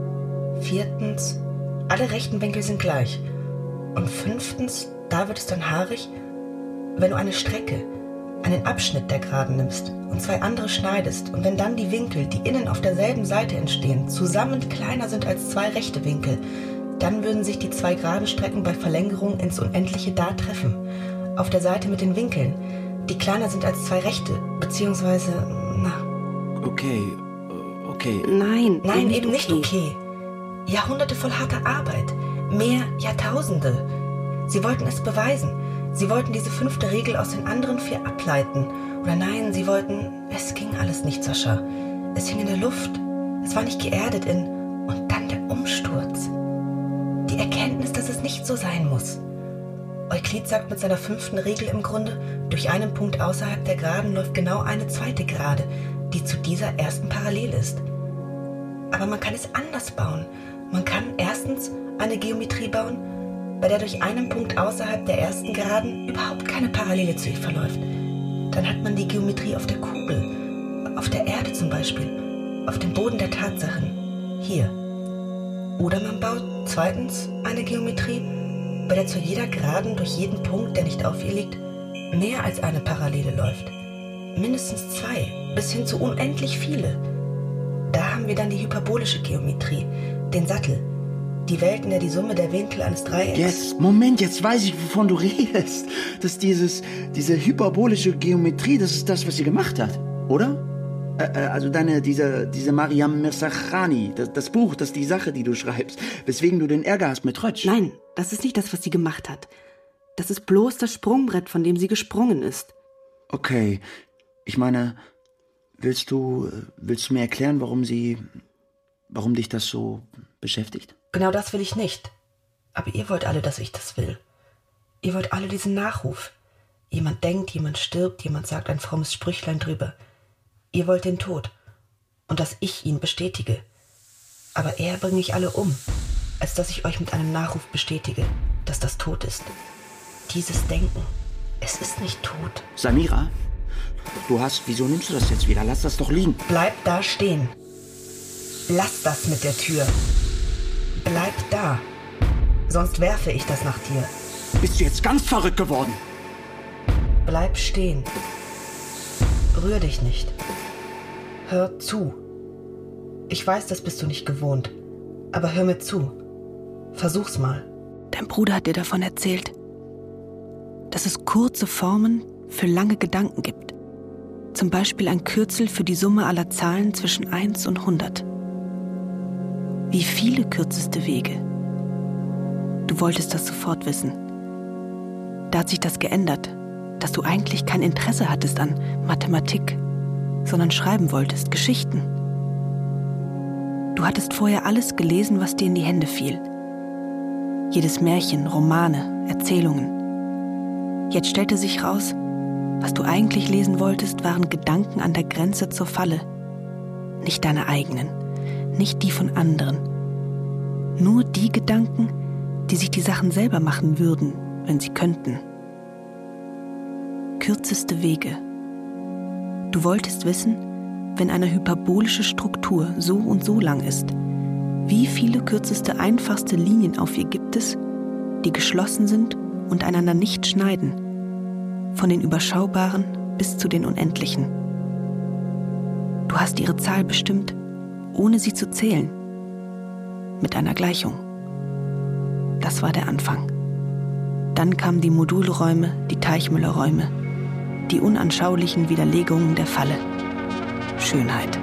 I: Viertens, alle rechten Winkel sind gleich. Und fünftens, da wird es dann haarig, wenn du eine Strecke, einen Abschnitt der Geraden nimmst und zwei andere schneidest und wenn dann die Winkel, die innen auf derselben Seite entstehen, zusammen kleiner sind als zwei rechte Winkel, dann würden sich die zwei geraden Strecken bei Verlängerung ins Unendliche da treffen. Auf der Seite mit den Winkeln, die kleiner sind als zwei rechte, beziehungsweise, na...
E: Okay, okay.
F: Nein,
I: Nein,
F: nicht
I: eben nicht okay. Jahrhunderte voll harter Arbeit. Mehr Jahrtausende. Sie wollten es beweisen. Sie wollten diese fünfte Regel aus den anderen vier ableiten. Oder nein, sie wollten... Es ging alles nicht, Sascha. Es hing in der Luft. Es war nicht geerdet in... Und dann der Umsturz. Die Erkenntnis, dass es nicht so sein muss. Euklid sagt mit seiner fünften Regel im Grunde, durch einen Punkt außerhalb der Geraden läuft genau eine zweite Gerade, die zu dieser ersten parallel ist. Aber man kann es anders bauen. Man kann erstens eine Geometrie bauen, bei der durch einen Punkt außerhalb der ersten Geraden überhaupt keine Parallele zu ihr verläuft. Dann hat man die Geometrie auf der Kugel, auf der Erde zum Beispiel, auf dem Boden der Tatsachen, hier. Oder man baut zweitens eine Geometrie, bei der zu jeder Geraden durch jeden Punkt, der nicht auf ihr liegt, mehr als eine Parallele läuft. Mindestens zwei, bis hin zu unendlich viele. Da haben wir dann die hyperbolische Geometrie, den Sattel, die Welt, in der die Summe der Winkel eines Dreiecks...
E: Jetzt, Moment, jetzt weiß ich, wovon du redest. Das dieses, diese hyperbolische Geometrie, das ist das, was sie gemacht hat, oder? Äh, also deine, diese, diese Mariam Mirzakhani, das, das Buch, das ist die Sache, die du schreibst, weswegen du den Ärger hast mit Rötsch.
F: Nein, das ist nicht das, was sie gemacht hat. Das ist bloß das Sprungbrett, von dem sie gesprungen ist.
E: Okay, ich meine, willst du, willst du mir erklären, warum sie, warum dich das so beschäftigt?
I: Genau das will ich nicht. Aber ihr wollt alle, dass ich das will. Ihr wollt alle diesen Nachruf. Jemand denkt, jemand stirbt, jemand sagt ein frommes Sprüchlein drüber. Ihr wollt den Tod. Und dass ich ihn bestätige. Aber eher bringe ich alle um, als dass ich euch mit einem Nachruf bestätige, dass das tot ist. Dieses Denken, es ist nicht tot.
E: Samira, du hast, wieso nimmst du das jetzt wieder? Lass das doch liegen.
I: Bleib da stehen. Lass das mit der Tür. Bleib da. Sonst werfe ich das nach dir.
E: Bist du jetzt ganz verrückt geworden?
I: Bleib stehen. Rühr dich nicht. Hör zu. Ich weiß, das bist du nicht gewohnt. Aber hör mir zu. Versuch's mal.
F: Dein Bruder hat dir davon erzählt, dass es kurze Formen für lange Gedanken gibt. Zum Beispiel ein Kürzel für die Summe aller Zahlen zwischen eins und hundert. Wie viele kürzeste Wege? Du wolltest das sofort wissen. Da hat sich das geändert, dass du eigentlich kein Interesse hattest an Mathematik, sondern schreiben wolltest, Geschichten. Du hattest vorher alles gelesen, was dir in die Hände fiel. Jedes Märchen, Romane, Erzählungen. Jetzt stellte sich raus, was du eigentlich lesen wolltest, waren Gedanken an der Grenze zur Falle. Nicht deine eigenen, nicht die von anderen. Nur die Gedanken, die sich die Sachen selber machen würden, wenn sie könnten. Kürzeste Wege. Du wolltest wissen, wenn eine hyperbolische Struktur so und so lang ist, wie viele kürzeste, einfachste Linien auf ihr gibt es, die geschlossen sind und einander nicht schneiden, von den Überschaubaren bis zu den Unendlichen. Du hast ihre Zahl bestimmt, ohne sie zu zählen, mit einer Gleichung. Das war der Anfang. Dann kamen die Modulräume, die Teichmüllerräume. die unanschaulichen Widerlegungen der Falle. Schönheit.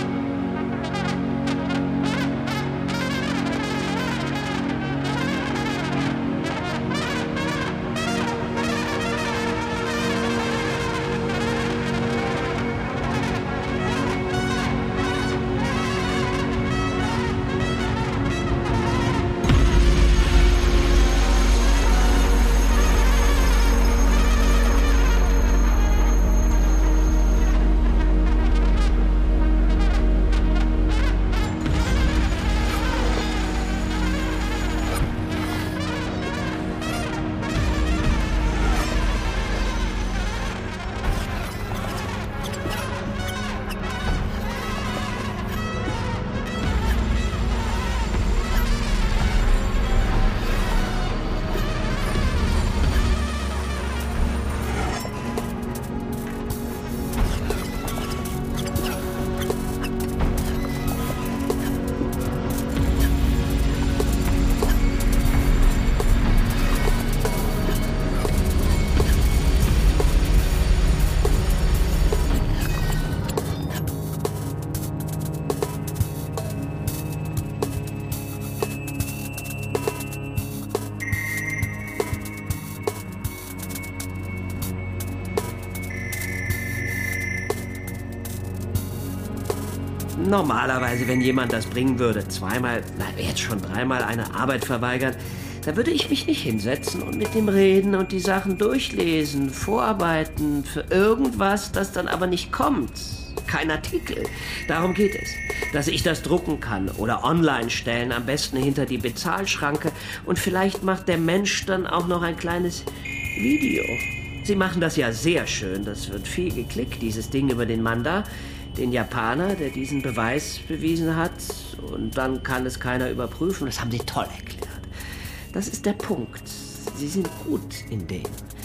H: Normalerweise, wenn jemand das bringen würde, zweimal, na jetzt schon dreimal eine Arbeit verweigern, da würde ich mich nicht hinsetzen und mit dem reden und die Sachen durchlesen, vorarbeiten für irgendwas, das dann aber nicht kommt. Kein Artikel. Darum geht es. Dass ich das drucken kann oder online stellen, am besten hinter die Bezahlschranke, und vielleicht macht der Mensch dann auch noch ein kleines Video. Sie machen das ja sehr schön, das wird viel geklickt, dieses Ding über den Mann da. Den Japaner, der diesen Beweis bewiesen hat, und dann kann es keiner überprüfen. Das haben Sie toll erklärt. Das ist der Punkt. Sie sind gut in dem,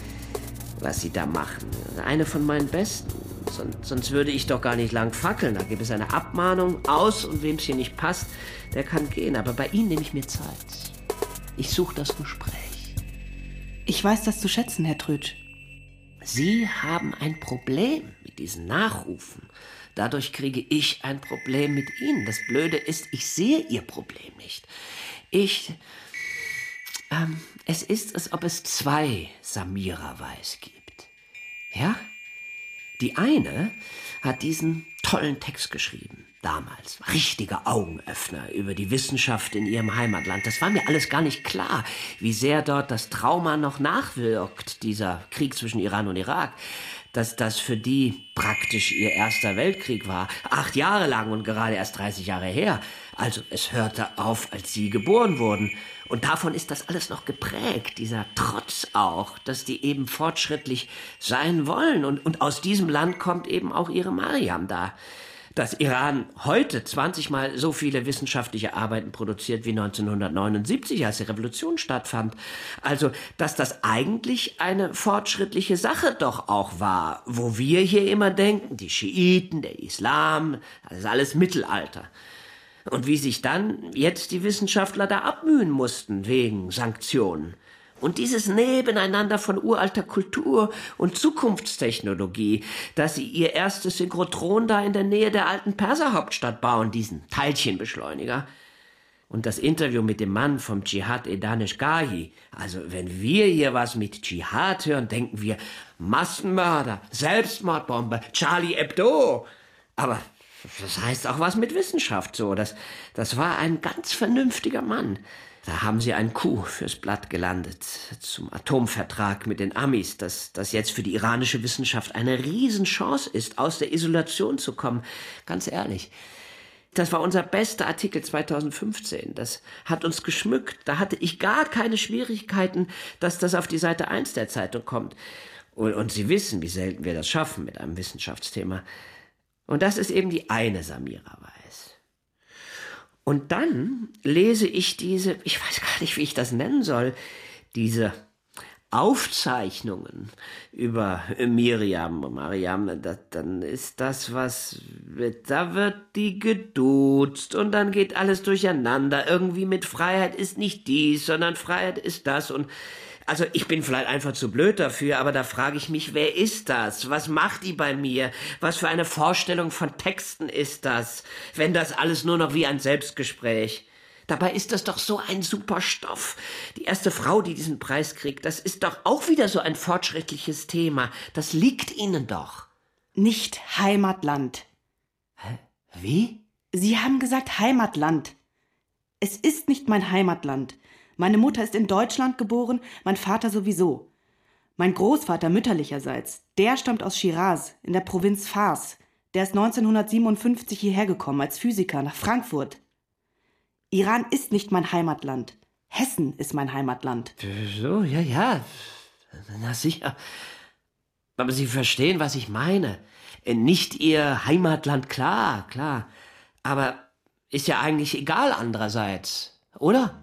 H: was Sie da machen. Eine von meinen Besten. Sonst, sonst würde ich doch gar nicht lang fackeln. Da gibt es eine Abmahnung aus, und wem es hier nicht passt, der kann gehen. Aber bei Ihnen nehme ich mir Zeit. Ich suche das Gespräch.
F: Ich weiß das zu schätzen, Herr Trütsch.
H: Sie haben ein Problem mit diesen Nachrufen. Dadurch kriege ich ein Problem mit Ihnen. Das Blöde ist, ich sehe Ihr Problem nicht. Ich... Ähm, es ist, als ob es zwei Samira Weiss gibt. Ja? Die eine hat diesen tollen Text geschrieben, damals. Richtiger Augenöffner über die Wissenschaft in ihrem Heimatland. Das war mir alles gar nicht klar, wie sehr dort das Trauma noch nachwirkt, dieser Krieg zwischen Iran und Irak. Dass das für die praktisch ihr erster Weltkrieg war. Acht Jahre lang und gerade erst dreißig Jahre her. Also es hörte auf, als sie geboren wurden. Und davon ist das alles noch geprägt, dieser Trotz auch, dass die eben fortschrittlich sein wollen. Und, und aus diesem Land kommt eben auch ihre Mariam da. Dass Iran heute zwanzigmal so viele wissenschaftliche Arbeiten produziert wie neunzehnhundertneunundsiebzig, als die Revolution stattfand. Also, dass das eigentlich eine fortschrittliche Sache doch auch war, wo wir hier immer denken, die Schiiten, der Islam, das ist alles Mittelalter. Und wie sich dann jetzt die Wissenschaftler da abmühen mussten wegen Sanktionen. Und dieses Nebeneinander von uralter Kultur und Zukunftstechnologie, dass sie ihr erstes Synchrotron da in der Nähe der alten Perserhauptstadt bauen, diesen Teilchenbeschleuniger. Und das Interview mit dem Mann vom Dschihad e Daneshgahi. Also wenn wir hier was mit Dschihad hören, denken wir Massenmörder, Selbstmordbombe, Charlie Hebdo. Aber das heißt auch was mit Wissenschaft so. Das, das war ein ganz vernünftiger Mann. Da haben sie einen Coup fürs Blatt gelandet, zum Atomvertrag mit den Amis, dass das jetzt für die iranische Wissenschaft eine Riesenchance ist, aus der Isolation zu kommen. Ganz ehrlich, das war unser bester Artikel zweitausendfünfzehn. Das hat uns geschmückt. Da hatte ich gar keine Schwierigkeiten, dass das auf die Seite eins der Zeitung kommt. Und, und Sie wissen, wie selten wir das schaffen mit einem Wissenschaftsthema. Und das ist eben die eine Samira Weiss. Und dann lese ich diese, ich weiß gar nicht, wie ich das nennen soll, diese Aufzeichnungen über Miriam, Mariam, das, dann ist das was, da wird die geduzt und dann geht alles durcheinander. Irgendwie mit Freiheit ist nicht dies, sondern Freiheit ist das. Und Also ich bin vielleicht einfach zu blöd dafür, aber da frage ich mich, wer ist das? Was macht die bei mir? Was für eine Vorstellung von Texten ist das? Wenn das alles nur noch wie ein Selbstgespräch. Dabei ist das doch so ein super Stoff. Die erste Frau, die diesen Preis kriegt, das ist doch auch wieder so ein fortschrittliches Thema. Das liegt Ihnen doch.
F: Nicht Heimatland.
H: Hä? Wie?
F: Sie haben gesagt Heimatland. Es ist nicht mein Heimatland. Meine Mutter ist in Deutschland geboren, mein Vater sowieso. Mein Großvater mütterlicherseits, der stammt aus Schiraz, in der Provinz Fars. Der ist neunzehnhundertsiebenundfünfzig hierher gekommen als Physiker nach Frankfurt. Iran ist nicht mein Heimatland. Hessen ist mein Heimatland.
H: So, ja, ja. Na sicher. Aber Sie verstehen, was ich meine. Nicht Ihr Heimatland, klar, klar. Aber ist ja eigentlich egal andererseits, oder?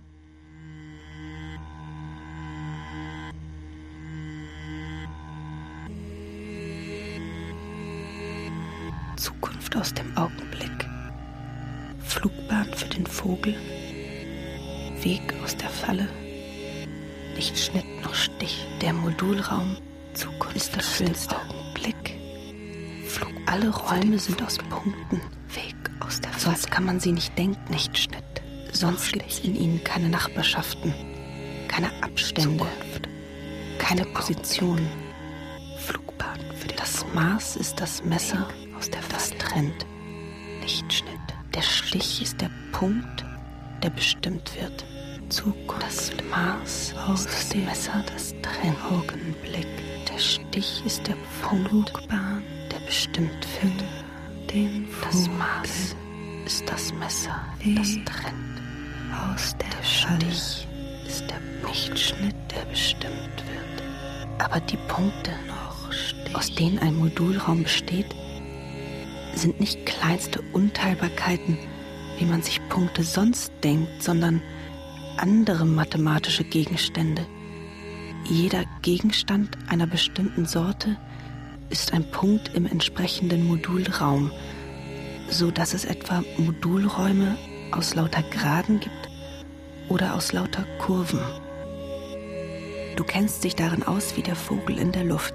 C: Zukunft aus dem Augenblick. Flugbahn für den Vogel. Weg aus der Falle. Nicht Schnitt noch Stich. Der Modulraum. Zukunft ist das schönste Augenblick. Flug. Alle Räume sind aus Punkten. Weg aus der Falle. Sonst kann man sie nicht denken. Nicht Schnitt. Sonst gibt es in ihnen keine Nachbarschaften. Keine Abstände. Zukunft. Keine Position. Flugbahn für den Das Vogel. Maß ist das Messer. Aus der das trennt. Lichtschnitt. Der Stich ist der Punkt, der bestimmt wird. Zukunft. Das Maß aus ist dem Messer, das trennt. Augenblick. Der Stich ist der Punkt, der bestimmt wird. Den das Maß ist das Messer, das trennt. Aus der, der Stich ist der Lichtschnitt, der bestimmt wird. Aber die Punkte, aus denen ein Modulraum besteht, sind nicht kleinste Unteilbarkeiten, wie man sich Punkte sonst denkt, sondern andere mathematische Gegenstände. Jeder Gegenstand einer bestimmten Sorte ist ein Punkt im entsprechenden Modulraum, so dass es etwa Modulräume aus lauter Geraden gibt oder aus lauter Kurven. Du kennst dich darin aus wie der Vogel in der Luft.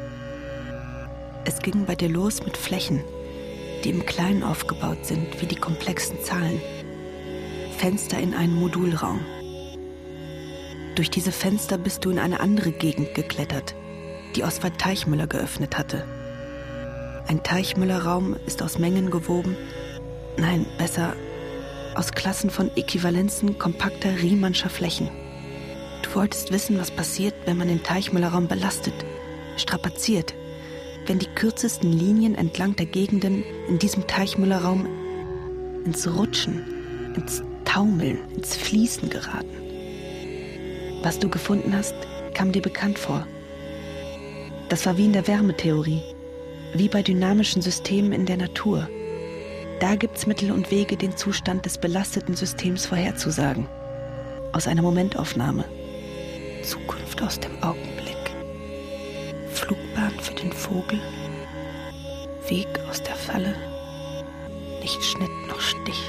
C: Es ging bei dir los mit Flächen, die im Kleinen aufgebaut sind, wie die komplexen Zahlen. Fenster in einen Modulraum. Durch diese Fenster bist du in eine andere Gegend geklettert, die Oswald Teichmüller geöffnet hatte. Ein Teichmüller-Raum ist aus Mengen gewoben, nein, besser, aus Klassen von Äquivalenzen kompakter Riemannscher Flächen. Du wolltest wissen, was passiert, wenn man den Teichmüller-Raum belastet, strapaziert, wenn die kürzesten Linien entlang der Gegenden in diesem Teichmüller-Raum ins Rutschen, ins Taumeln, ins Fließen geraten. Was du gefunden hast, kam dir bekannt vor. Das war wie in der Wärmetheorie, wie bei dynamischen Systemen in der Natur. Da gibt's Mittel und Wege, den Zustand des belasteten Systems vorherzusagen. Aus einer Momentaufnahme. Zukunft aus dem Augenblick. Flugbahn für den Vogel, Weg aus der Falle, nicht Schnitt noch Stich.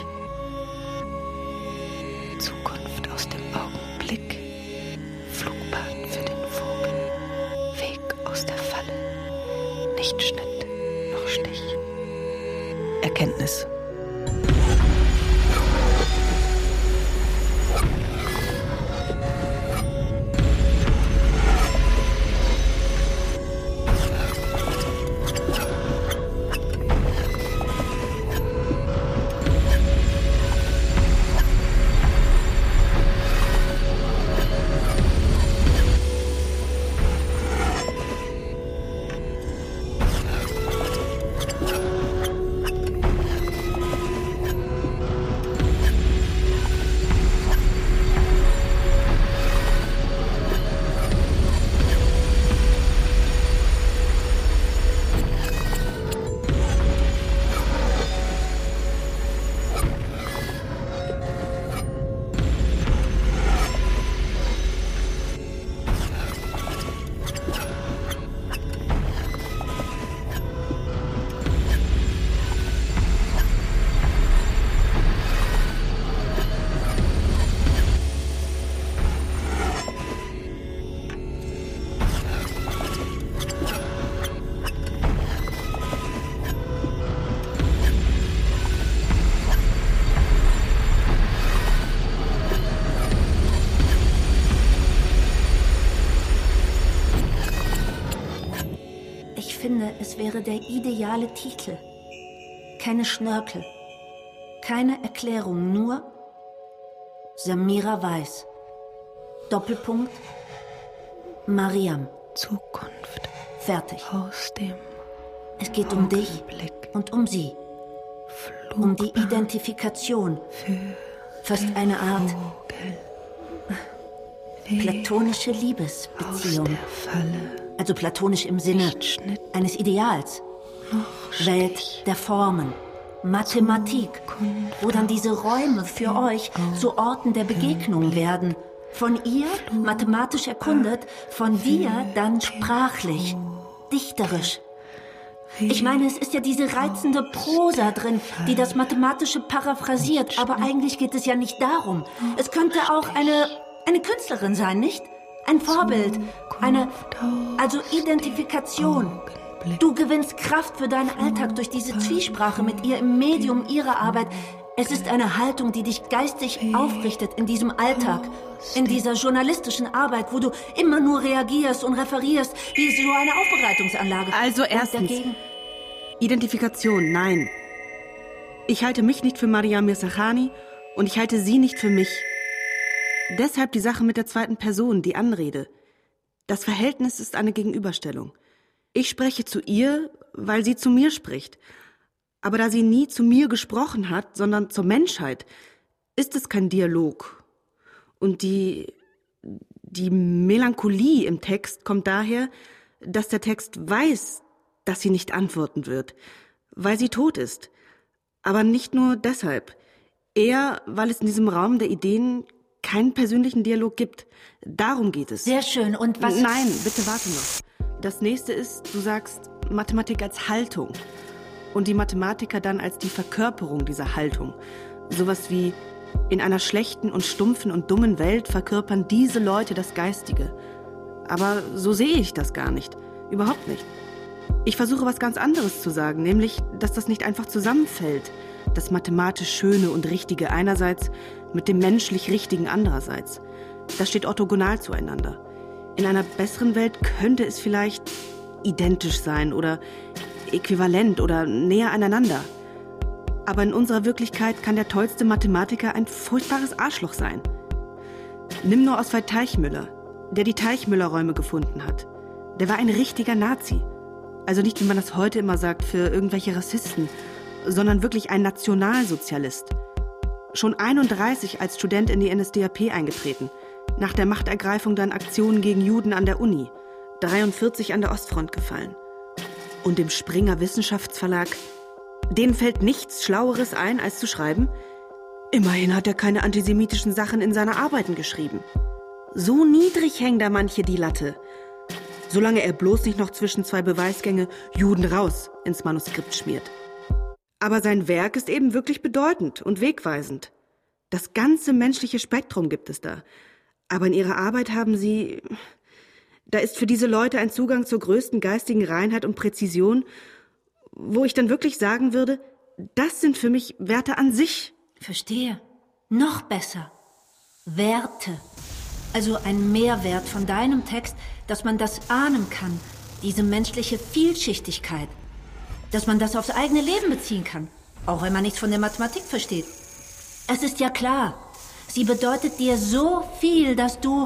C: Zukunft aus dem Augenblick, Flugbahn für den Vogel, Weg aus der Falle, nicht Schnitt noch Stich. Erkenntnis.
G: finde, es wäre der ideale Titel. Keine Schnörkel, keine Erklärung, nur Samira Weiß. Doppelpunkt Mariam.
F: Zukunft.
G: Fertig.
F: Aus dem
G: Es geht um dich und um sie.
F: Flugplan
G: Um die Identifikation.
F: für
G: Fast eine Art
F: Vogel.
G: platonische
F: Aus
G: Liebesbeziehung.
F: der Falle.
G: Also platonisch im Sinne
F: Lichtschnitt
G: eines Ideals.
F: noch
G: Welt der Formen. Mathematik. Wo dann diese Räume für euch zu Orten der Begegnung werden. Von ihr mathematisch erkundet, von dir dann sprachlich, dichterisch. Ich meine, es ist ja diese reizende Prosa drin, die das Mathematische paraphrasiert, aber eigentlich geht es ja nicht darum. Es könnte auch eine, eine Künstlerin sein, nicht? Ein Vorbild, eine, also Identifikation. Du gewinnst Kraft für deinen Alltag durch diese Zwiesprache mit ihr im Medium ihrer Arbeit. Es ist eine Haltung, die dich geistig aufrichtet in diesem Alltag, in dieser journalistischen Arbeit, wo du immer nur reagierst und referierst, wie so eine Aufbereitungsanlage.
F: Also erstens,
G: dagegen,
F: Identifikation, nein. Ich halte mich nicht für Mariam Mirzakhani und ich halte sie nicht für mich. Deshalb die Sache mit der zweiten Person, die Anrede. Das Verhältnis ist eine Gegenüberstellung. Ich spreche zu ihr, weil sie zu mir spricht. Aber da sie nie zu mir gesprochen hat, sondern zur Menschheit, ist es kein Dialog. Und die, die Melancholie im Text kommt daher, dass der Text weiß, dass sie nicht antworten wird, weil sie tot ist. Aber nicht nur deshalb. Eher, weil es in diesem Raum der Ideen keinen persönlichen Dialog gibt. Darum geht es.
G: sehr schön. Und was...
F: Nein, bitte warte noch. Das nächste ist, du sagst Mathematik als Haltung. Und die Mathematiker dann als die Verkörperung dieser Haltung. Sowas wie, in einer schlechten und stumpfen und dummen Welt verkörpern diese Leute das Geistige. Aber so sehe ich das gar nicht. Überhaupt nicht. Ich versuche was ganz anderes zu sagen, nämlich, dass das nicht einfach zusammenfällt. Das mathematisch Schöne und Richtige einerseits mit dem menschlich Richtigen andererseits. Das steht orthogonal zueinander. In einer besseren Welt könnte es vielleicht identisch sein oder äquivalent oder näher aneinander. Aber in unserer Wirklichkeit kann der tollste Mathematiker ein furchtbares Arschloch sein. Nimm nur Oswald Teichmüller, der die Teichmüller-Räume gefunden hat. Der war ein richtiger Nazi. Also nicht, wie man das heute immer sagt, für irgendwelche Rassisten, sondern wirklich ein Nationalsozialist. Schon einunddreißig als Student in die N S D A P eingetreten. Nach der Machtergreifung dann Aktionen gegen Juden an der Uni. dreiundvierzig an der Ostfront gefallen. Und dem Springer Wissenschaftsverlag, denen fällt nichts Schlaueres ein, als zu schreiben, immerhin hat er keine antisemitischen Sachen in seine Arbeiten geschrieben. So niedrig hängt da manche die Latte. Solange er bloß nicht noch zwischen zwei Beweisgänge Juden raus ins Manuskript schmiert. Aber sein Werk ist eben wirklich bedeutend und wegweisend. Das ganze menschliche Spektrum gibt es da. Aber in ihrer Arbeit haben sie... Da ist für diese Leute ein Zugang zur größten geistigen Reinheit und Präzision, wo ich dann wirklich sagen würde, das sind für mich Werte an sich.
G: Verstehe. Noch besser. Werte. Also ein Mehrwert von deinem Text, dass man das ahnen kann. Diese menschliche Vielschichtigkeit. Dass man das aufs eigene Leben beziehen kann. Auch wenn man nichts von der Mathematik versteht. Es ist ja klar. Sie bedeutet dir so viel, dass du...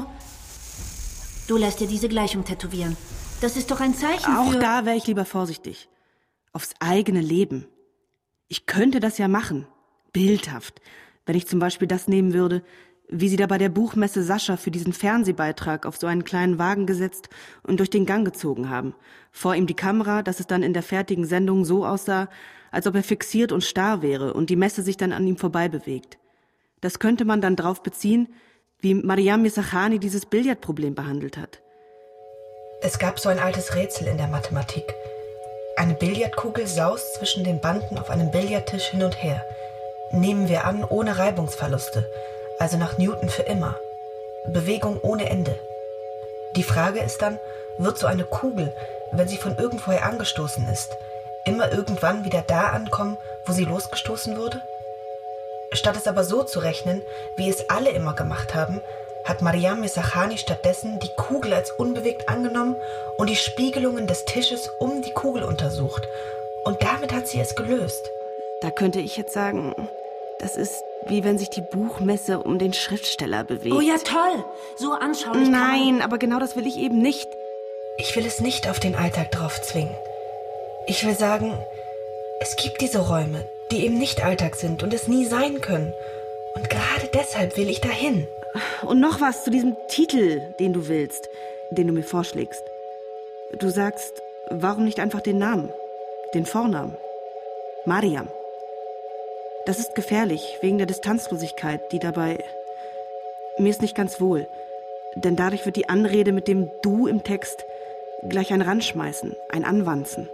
G: Du lässt dir diese Gleichung tätowieren. Das ist doch ein Zeichen
F: Auch
G: für...
F: Auch da wäre ich lieber vorsichtig. Aufs eigene Leben. Ich könnte das ja machen. Bildhaft. Wenn ich zum Beispiel das nehmen würde, wie sie da bei der Buchmesse Sascha für diesen Fernsehbeitrag auf so einen kleinen Wagen gesetzt und durch den Gang gezogen haben. Vor ihm die Kamera, dass es dann in der fertigen Sendung so aussah, als ob er fixiert und starr wäre und die Messe sich dann an ihm vorbei bewegt. Das könnte man dann drauf beziehen, wie Mariam Mirzakhani dieses Billardproblem behandelt hat.
I: Es gab so ein altes Rätsel in der Mathematik. Eine Billardkugel saust zwischen den Banden auf einem Billardtisch hin und her. Nehmen wir an, ohne Reibungsverluste, also nach Newton für immer. Bewegung ohne Ende. Die Frage ist dann, wird so eine Kugel, wenn sie von irgendwoher angestoßen ist, immer irgendwann wieder da ankommen, wo sie losgestoßen wurde? Statt es aber so zu rechnen, wie es alle immer gemacht haben, hat Mariam Messachani stattdessen die Kugel als unbewegt angenommen und die Spiegelungen des Tisches um die Kugel untersucht. Und damit hat sie es gelöst.
F: Da könnte ich jetzt sagen, das ist wie wenn sich die Buchmesse um den Schriftsteller bewegt.
G: Oh ja, toll. So anschaulich.
F: Nein, aber genau das will ich eben nicht.
I: Ich will es nicht auf den Alltag drauf zwingen. Ich will sagen, es gibt diese Räume, die eben nicht Alltag sind und es nie sein können. Und gerade deshalb will ich dahin.
F: Und noch was zu diesem Titel, den du willst, den du mir vorschlägst. Du sagst, warum nicht einfach den Namen, den Vornamen? Mariam. Das ist gefährlich, wegen der Distanzlosigkeit, die dabei... Mir ist nicht ganz wohl, denn dadurch wird die Anrede mit dem Du im Text gleich ein Ranschmeißen, ein Anwanzen.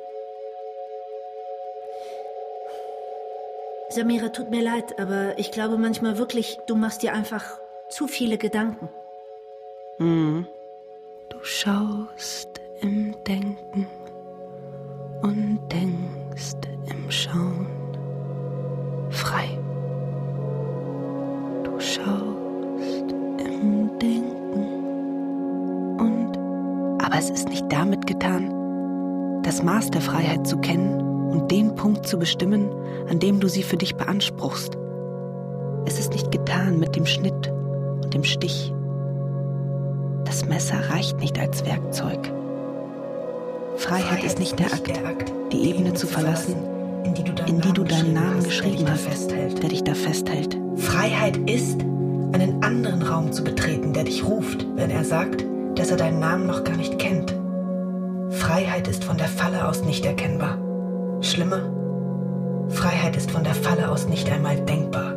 G: Samira, tut mir leid, aber ich glaube manchmal wirklich, du machst dir einfach zu viele Gedanken.
F: Mhm.
C: Du schaust im Denken und denkst im Schauen frei. Du schaust im Denken und...
F: Aber es ist nicht damit getan, das Maß der Freiheit zu kennen und den Punkt zu bestimmen, an dem du sie für dich beanspruchst. Es ist nicht getan mit dem Schnitt und dem Stich. Das Messer reicht nicht als Werkzeug. Freiheit, Freiheit ist nicht der Akt, der Akt, die Ebene zu verlassen, in die du deinen, in die du deinen Namen geschrieben hast, der dich da festhält.
I: Freiheit ist, einen anderen Raum zu betreten, der dich ruft, wenn er sagt, dass er deinen Namen noch gar nicht kennt. Freiheit ist von der Falle aus nicht erkennbar. Schlimmer, Freiheit ist von der Falle aus nicht einmal denkbar.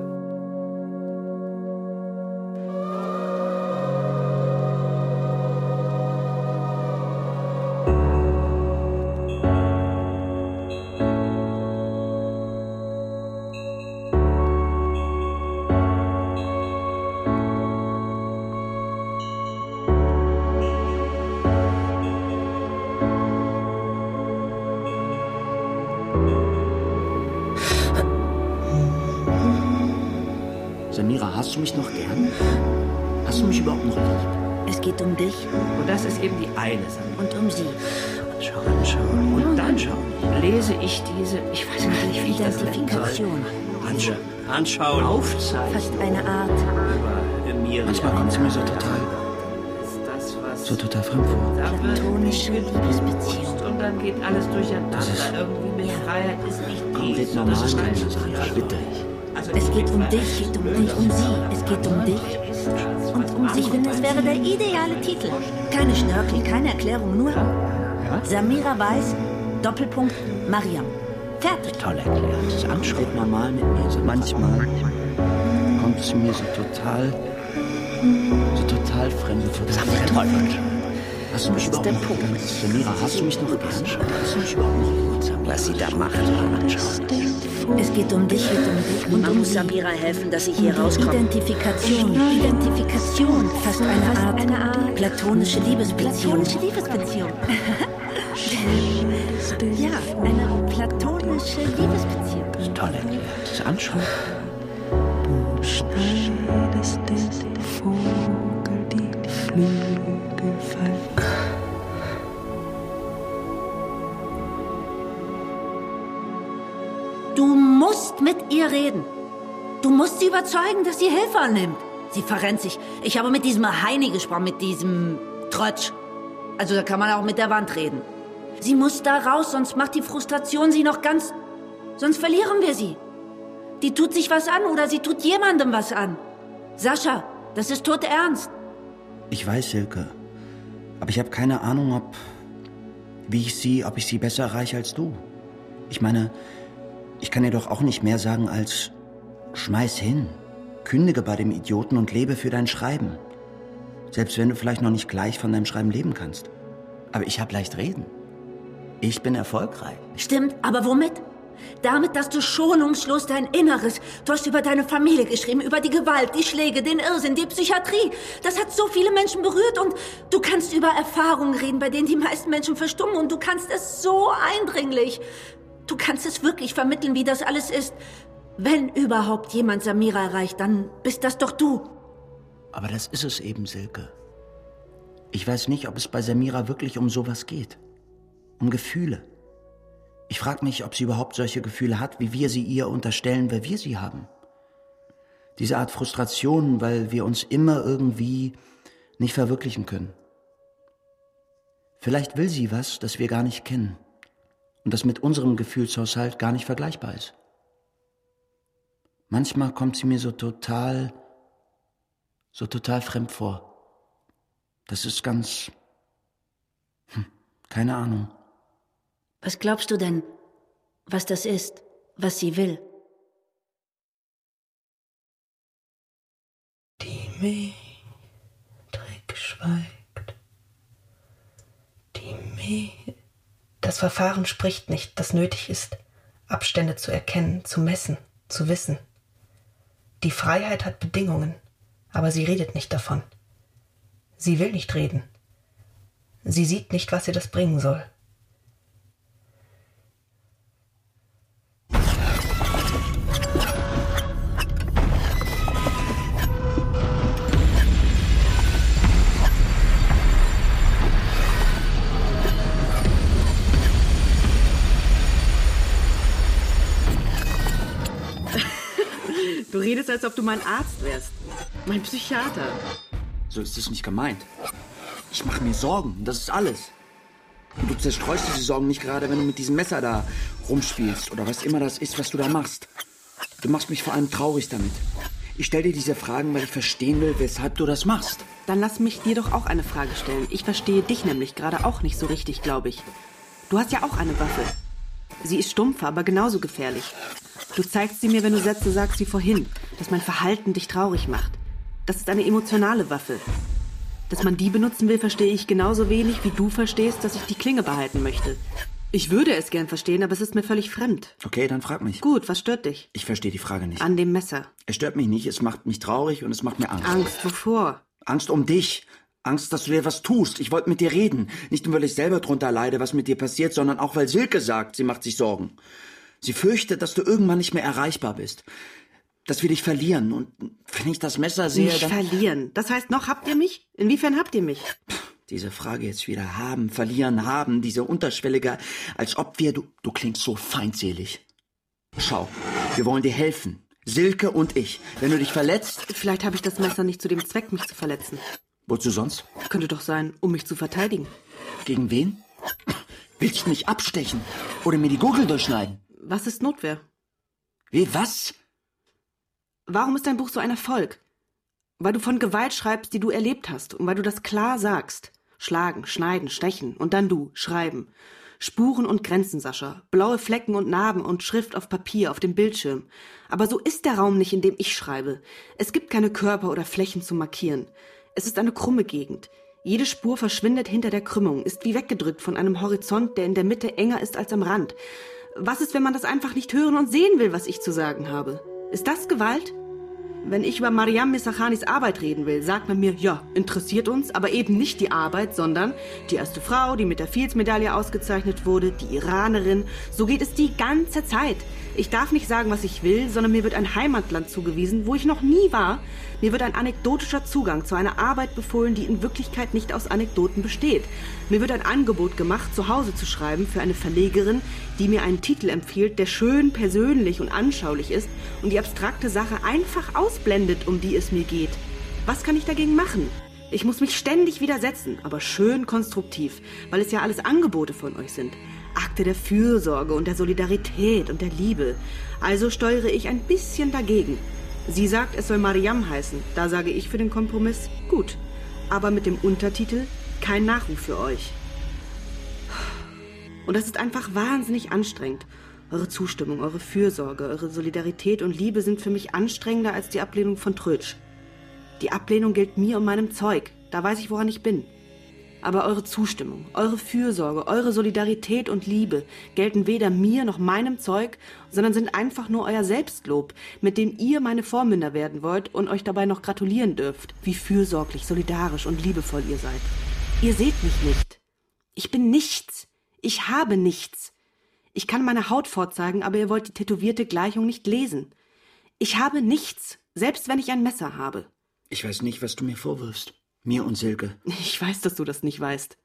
E: Samira, hast du mich noch gern? Hast du mich überhaupt noch lieb?
G: Es geht um dich.
H: Und das ist eben die eine Sache.
G: Und um sie.
H: Anschauen, anschauen. Und dann lese ich diese, ich weiß gar nicht, wie ich das nennen soll. Anschauen. Anschauen. Aufzeigen.
G: Fast eine Art.
E: Manchmal kommt es mir so total, so total fremd vor.
G: Platonische Liebesbeziehung.
H: Und dann geht alles durcheinander. Irgendwie mit Freiheit ist nicht
E: Komm, red normal, Sache, bitte.
G: Es geht um dich geht um, und um sie. Es geht um dich und um sie. Ich finde, es wäre der ideale Titel. Keine Schnörkel, keine Erklärung, nur Samira Weiß, Doppelpunkt, Mariam. Fertig.
E: Toll erklärt. Das Anschauen normal mit mir. So manchmal kommt es mir so total, so total fremd vor. Das ist toll. Hast du mich überhaupt noch gern? Samira, hast du mich noch gern? Hast du mich überhaupt noch gern? Was sie da macht, anschauen.
G: Es geht um dich, geht um dich. Und man muss Samira helfen, dass sie hier rauskommt. Identifikation. Identifikation. Fast eine Art, eine Art platonische Liebesbeziehung. Platonische Liebesbeziehung. Ja, eine platonische Liebesbeziehung.
E: Das ist toll erklärt. Das Anschauen.
C: Du schneidest den Vogel die Flügel falsch.
G: Du musst mit ihr reden. Du musst sie überzeugen, dass sie Hilfe annimmt. Sie verrennt sich. Ich habe mit diesem Heini gesprochen, mit diesem Trotsch. Also da kann man auch mit der Wand reden. Sie muss da raus, sonst macht die Frustration sie noch ganz... Sonst verlieren wir sie. Die tut sich was an oder sie tut jemandem was an. Sascha, das ist todernst.
E: Ich weiß, Silke. Aber ich habe keine Ahnung, ob... Wie ich sie... Ob ich sie besser erreiche als du. Ich meine... Ich kann dir doch auch nicht mehr sagen als schmeiß hin, kündige bei dem Idioten und lebe für dein Schreiben. Selbst wenn du vielleicht noch nicht gleich von deinem Schreiben leben kannst. Aber ich hab leicht reden. Ich bin erfolgreich.
G: Stimmt, aber womit? Damit, dass du schonungslos dein Inneres, du hast über deine Familie geschrieben, über die Gewalt, die Schläge, den Irrsinn, die Psychiatrie. Das hat so viele Menschen berührt und du kannst über Erfahrungen reden, bei denen die meisten Menschen verstummen und du kannst es so eindringlich. Du kannst es wirklich vermitteln, wie das alles ist. Wenn überhaupt jemand Samira erreicht, dann bist das doch du.
E: Aber das ist es eben, Silke. Ich weiß nicht, ob es bei Samira wirklich um sowas geht. Um Gefühle. Ich frage mich, ob sie überhaupt solche Gefühle hat, wie wir sie ihr unterstellen, weil wir sie haben. Diese Art Frustration, weil wir uns immer irgendwie nicht verwirklichen können. Vielleicht will sie was, das wir gar nicht kennen und das mit unserem Gefühlshaushalt gar nicht vergleichbar ist. Manchmal kommt sie mir so total, so total fremd vor. Das ist ganz, hm, keine Ahnung.
G: Was glaubst du denn, was das ist, was sie will?
I: Die Metrik schweigt. Die Metrik. Das Verfahren spricht nicht, das nötig ist, Abstände zu erkennen, zu messen, zu wissen. Die Freiheit hat Bedingungen, aber sie redet nicht davon. Sie will nicht reden. Sie sieht nicht, was ihr das bringen soll.
F: Du redest, als ob du mein Arzt wärst. Mein Psychiater.
E: So ist es nicht gemeint. Ich mache mir Sorgen, das ist alles. Und du zerstreust diese Sorgen nicht gerade, wenn du mit diesem Messer da rumspielst oder was immer das ist, was du da machst. Du machst mich vor allem traurig damit. Ich stelle dir diese Fragen, weil ich verstehen will, weshalb du das machst.
F: Dann lass mich dir doch auch eine Frage stellen. Ich verstehe dich nämlich gerade auch nicht so richtig, glaube ich. Du hast ja auch eine Waffe. Sie ist stumpfer, aber genauso gefährlich. Du zeigst sie mir, wenn du Sätze sagst wie vorhin, dass mein Verhalten dich traurig macht. Das ist eine emotionale Waffe. Dass man die benutzen will, verstehe ich genauso wenig, wie du verstehst, dass ich die Klinge behalten möchte. Ich würde es gern verstehen, aber es ist mir völlig fremd.
E: Okay, dann frag mich.
F: Gut, was stört dich?
E: Ich verstehe die Frage nicht.
F: An dem Messer.
E: Es stört mich nicht, es macht mich traurig und es macht mir Angst.
F: Angst, wovor?
E: Angst um dich. Angst, dass du dir was tust. Ich wollte mit dir reden. Nicht nur, weil ich selber drunter leide, was mit dir passiert, sondern auch, weil Silke sagt, sie macht sich Sorgen. Sie fürchtet, dass du irgendwann nicht mehr erreichbar bist. Dass wir dich verlieren. Und wenn ich das Messer sehe,
F: Nicht
E: dann...
F: verlieren. Das heißt, noch habt ihr mich? Inwiefern habt ihr mich?
E: Diese Frage jetzt wieder. Haben, verlieren, haben. Diese unterschwellige, als ob wir... Du, du klingst so feindselig. Schau, wir wollen dir helfen. Silke und ich. Wenn du dich verletzt...
F: Vielleicht habe ich das Messer nicht zu dem Zweck, mich zu verletzen.
E: Wozu sonst?
F: Könnte doch sein, um mich zu verteidigen.
E: Gegen wen? Willst du mich abstechen? Oder mir die Gurgel durchschneiden?
F: Was ist Notwehr?
E: Wie, was?
F: Warum ist dein Buch so ein Erfolg? Weil du von Gewalt schreibst, die du erlebt hast und weil du das klar sagst. Schlagen, schneiden, stechen und dann du, schreiben. Spuren und Grenzen, Sascha. Blaue Flecken und Narben und Schrift auf Papier, auf dem Bildschirm. Aber so ist der Raum nicht, in dem ich schreibe. Es gibt keine Körper oder Flächen zu markieren. Es ist eine krumme Gegend. Jede Spur verschwindet hinter der Krümmung, ist wie weggedrückt von einem Horizont, der in der Mitte enger ist als am Rand. Was ist, wenn man das einfach nicht hören und sehen will, was ich zu sagen habe? Ist das Gewalt? Wenn ich über Mariam Messachanis Arbeit reden will, sagt man mir, ja, interessiert uns, aber eben nicht die Arbeit, sondern die erste Frau, die mit der Fields-Medaille ausgezeichnet wurde, die Iranerin. So geht es die ganze Zeit. Ich darf nicht sagen, was ich will, sondern mir wird ein Heimatland zugewiesen, wo ich noch nie war. Mir wird ein anekdotischer Zugang zu einer Arbeit befohlen, die in Wirklichkeit nicht aus Anekdoten besteht. Mir wird ein Angebot gemacht, zu Hause zu schreiben für eine Verlegerin, die mir einen Titel empfiehlt, der schön, persönlich und anschaulich ist und die abstrakte Sache einfach ausblendet, um die es mir geht. Was kann ich dagegen machen? Ich muss mich ständig widersetzen, aber schön konstruktiv, weil es ja alles Angebote von euch sind. Akte der Fürsorge und der Solidarität und der Liebe. Also steuere ich ein bisschen dagegen. Sie sagt, es soll Mariam heißen. Da sage ich für den Kompromiss, gut. Aber mit dem Untertitel, kein Nachruf für euch. Und das ist einfach wahnsinnig anstrengend. Eure Zustimmung, eure Fürsorge, eure Solidarität und Liebe sind für mich anstrengender als die Ablehnung von Trötsch. Die Ablehnung gilt mir und meinem Zeug. Da weiß ich, woran ich bin. Aber eure Zustimmung, eure Fürsorge, eure Solidarität und Liebe gelten weder mir noch meinem Zeug, sondern sind einfach nur euer Selbstlob, mit dem ihr meine Vormünder werden wollt und euch dabei noch gratulieren dürft, wie fürsorglich, solidarisch und liebevoll ihr seid. Ihr seht mich nicht. Ich bin nichts. Ich habe nichts. Ich kann meine Haut vorzeigen, aber ihr wollt die tätowierte Gleichung nicht lesen. Ich habe nichts, selbst wenn ich ein Messer habe.
E: Ich weiß nicht, was du mir vorwirfst. Mir und Silke.
F: Ich weiß, dass du das nicht weißt.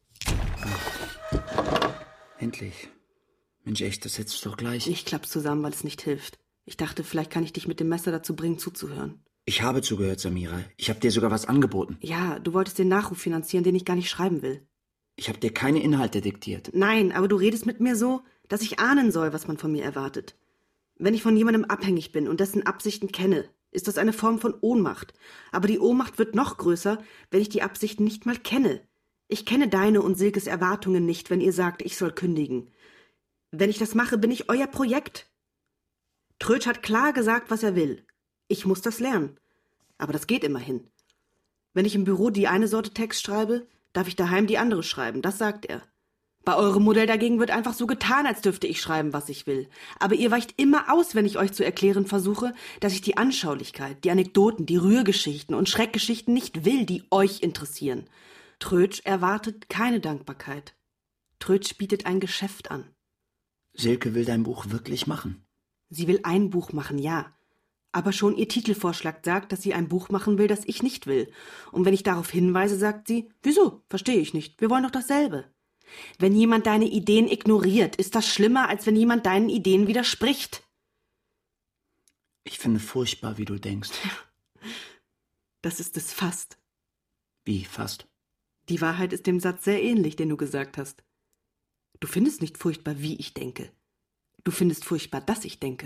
E: Endlich. Mensch, echt, das hättest du doch gleich.
F: Ich klapp's zusammen, weil es nicht hilft. Ich dachte, vielleicht kann ich dich mit dem Messer dazu bringen, zuzuhören.
E: Ich habe zugehört, Samira. Ich habe dir sogar was angeboten.
F: Ja, du wolltest den Nachruf finanzieren, den ich gar nicht schreiben will.
E: Ich habe dir keine Inhalte diktiert.
F: Nein, aber du redest mit mir so, dass ich ahnen soll, was man von mir erwartet. Wenn ich von jemandem abhängig bin und dessen Absichten kenne, ist das eine Form von Ohnmacht. Aber die Ohnmacht wird noch größer, wenn ich die Absichten nicht mal kenne. Ich kenne deine und Silkes Erwartungen nicht, wenn ihr sagt, ich soll kündigen. Wenn ich das mache, bin ich euer Projekt. Trötsch hat klar gesagt, was er will. Ich muss das lernen. Aber das geht immerhin. Wenn ich im Büro die eine Sorte Text schreibe, darf ich daheim die andere schreiben, das sagt er. Bei eurem Modell dagegen wird einfach so getan, als dürfte ich schreiben, was ich will. Aber ihr weicht immer aus, wenn ich euch zu erklären versuche, dass ich die Anschaulichkeit, die Anekdoten, die Rührgeschichten und Schreckgeschichten nicht will, die euch interessieren. Trötsch erwartet keine Dankbarkeit. Trötsch bietet ein Geschäft an.
E: Silke will dein Buch wirklich machen.
F: Sie will ein Buch machen, ja. Aber schon ihr Titelvorschlag sagt, dass sie ein Buch machen will, das ich nicht will. Und wenn ich darauf hinweise, sagt sie, wieso? Verstehe ich nicht. Wir wollen doch dasselbe. Wenn jemand deine Ideen ignoriert, ist das schlimmer, als wenn jemand deinen Ideen widerspricht.
E: Ich finde furchtbar, wie du denkst.
F: Das ist es fast.
E: Wie fast?
F: Die Wahrheit ist dem Satz sehr ähnlich, den du gesagt hast. Du findest nicht furchtbar, wie ich denke. Du findest furchtbar, dass ich denke.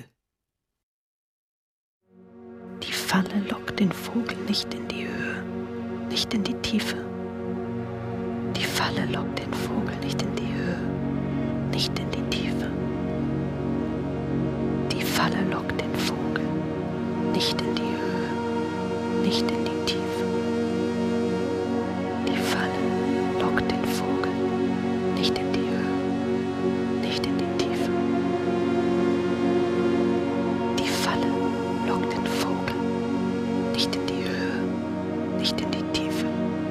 C: Die Falle lockt den Vogel nicht in die Höhe, nicht in die Tiefe. Die Falle lockt den Vogel nicht in die Höhe, nicht in die Tiefe. Die Falle lockt den Vogel nicht in die Höhe, nicht in die Tiefe. Die Falle lockt den Vogel nicht in die Höhe, nicht in die Tiefe. Die Falle lockt den Vogel nicht in die Höhe, nicht in die Tiefe.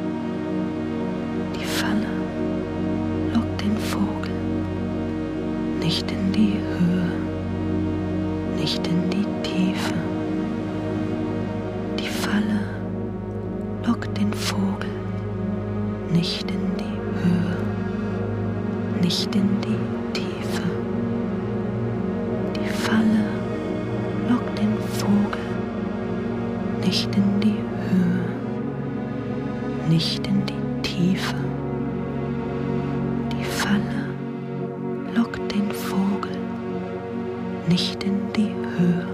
C: Die Falle lockt den Vogel nicht in die Höhe, nicht in die Tiefe. Die Falle lockt den Vogel nicht in die Höhe, nicht in die Tiefe. Die Falle lockt den Vogel nicht in die Höhe, nicht in die Tiefe. Die Falle lockt den Vogel nicht in die Höhe,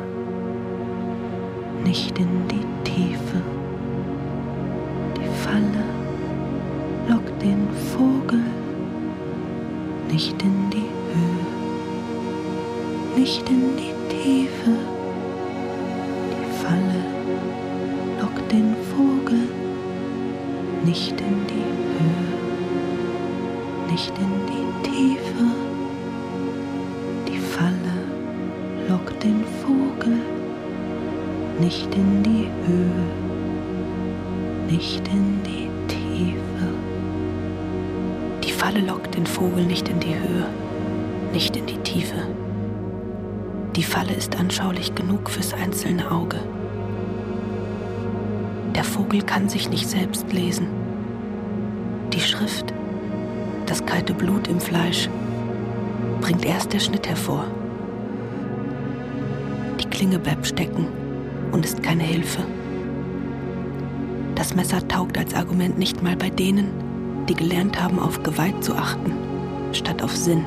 C: nicht in die Tiefe. Die Falle lockt den Vogel nicht in die Höhe, nicht in die Tiefe. Die Falle lockt den Vogel nicht in die Höhe, nicht in die Tiefe. Die Falle lockt den Vogel nicht in die Höhe, nicht in die Tiefe. Die Falle lockt den Vogel nicht in die Höhe, nicht in die Tiefe. Die Falle ist anschaulich genug fürs einzelne Auge. Der Vogel kann sich nicht selbst lesen. Die Schrift, das kalte Blut im Fleisch, bringt erst der Schnitt hervor. Die Klinge bleibt stecken und ist keine Hilfe. Das Messer taugt als Argument nicht mal bei denen, die gelernt haben, auf Gewalt zu achten, statt auf Sinn.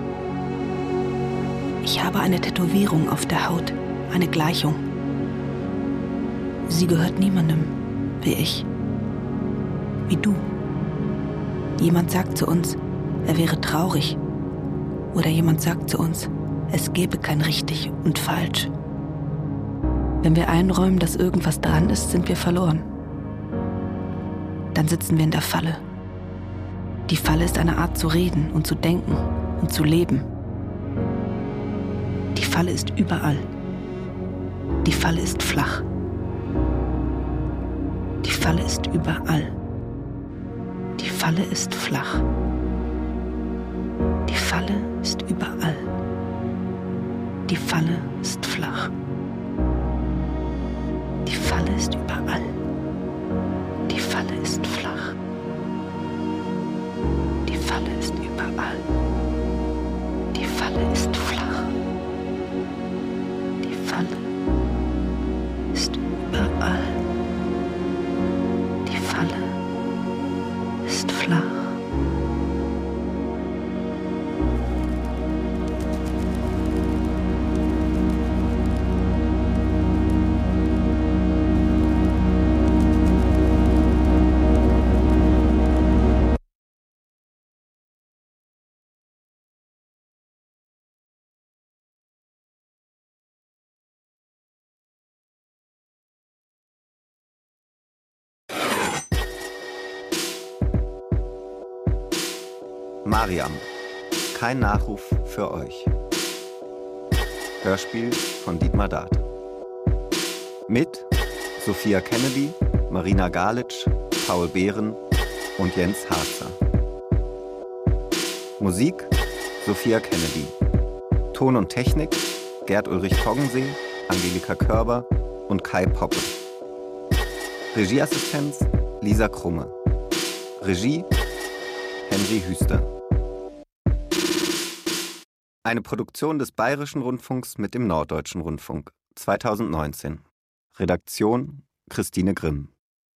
C: Ich habe eine Tätowierung auf der Haut, eine Gleichung. Sie gehört niemandem, wie ich, wie du. Jemand sagt zu uns, er wäre traurig. Oder jemand sagt zu uns, es gäbe kein richtig und falsch. Wenn wir einräumen, dass irgendwas dran ist, sind wir verloren. Dann sitzen wir in der Falle. Die Falle ist eine Art zu reden und zu denken und zu leben. Die Falle ist überall. Die Falle ist flach. Die Falle ist überall. Die Falle ist flach. Die Falle ist überall. Die Falle ist flach. Die Falle ist überall. Falle ist flach. Die Falle ist überall. Die Falle ist flach.
D: Mariam, kein Nachruf für euch. Hörspiel von Dietmar Dart. Mit Sophia Kennedy, Marina Galitsch, Paul Behren und Jens Harzer. Musik Sophia Kennedy. Ton und Technik Gerd Ulrich Koggensee, Angelika Körber und Kai Poppe. Regieassistenz Lisa Krumme. Regie Henry Hüster. Eine Produktion des Bayerischen Rundfunks mit dem Norddeutschen Rundfunk zweitausendneunzehn. Redaktion Christine Grimm.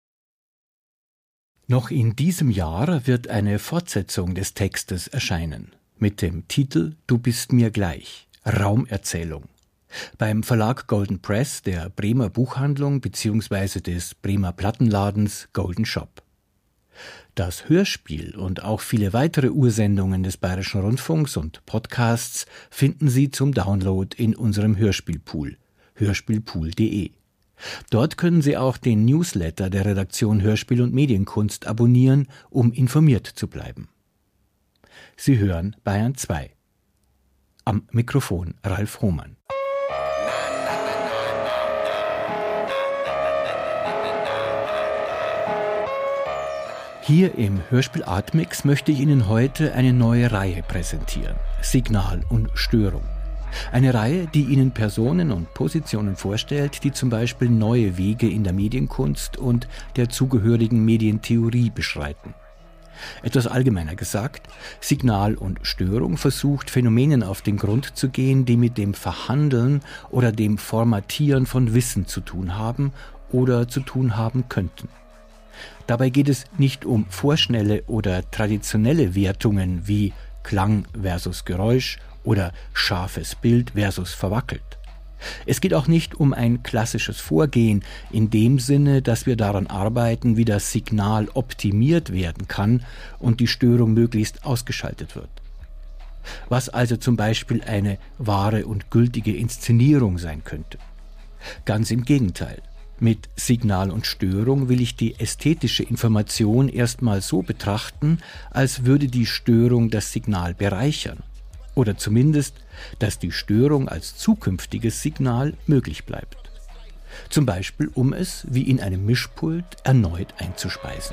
A: Noch in diesem Jahr wird eine Fortsetzung des Textes erscheinen, mit dem Titel »Du bist mir gleich – Raumerzählung« beim Verlag Golden Press der Bremer Buchhandlung bzw. des Bremer Plattenladens Golden Shop. Das Hörspiel und auch viele weitere Ursendungen des Bayerischen Rundfunks und Podcasts finden Sie zum Download in unserem Hörspielpool, hörspielpool punkt de. Dort können Sie auch den Newsletter der Redaktion Hörspiel und Medienkunst abonnieren, um informiert zu bleiben. Sie hören Bayern zwei. Am Mikrofon Ralf Hohmann. Hier im Hörspiel Artmix möchte ich Ihnen heute eine neue Reihe präsentieren, Signal und Störung. Eine Reihe, die Ihnen Personen und Positionen vorstellt, die zum Beispiel neue Wege in der Medienkunst und der zugehörigen Medientheorie beschreiten. Etwas allgemeiner gesagt, Signal und Störung versucht, Phänomenen auf den Grund zu gehen, die mit dem Verhandeln oder dem Formatieren von Wissen zu tun haben oder zu tun haben könnten. Dabei geht es nicht um vorschnelle oder traditionelle Wertungen wie Klang versus Geräusch oder scharfes Bild versus verwackelt. Es geht auch nicht um ein klassisches Vorgehen in dem Sinne, dass wir daran arbeiten, wie das Signal optimiert werden kann und die Störung möglichst ausgeschaltet wird. Was also zum Beispiel eine wahre und gültige Inszenierung sein könnte. Ganz im Gegenteil. Mit Signal und Störung will ich die ästhetische Information erstmal so betrachten, als würde die Störung das Signal bereichern. Oder zumindest, dass die Störung als zukünftiges Signal möglich bleibt. Zum Beispiel, um es, wie in einem Mischpult, erneut einzuspeisen.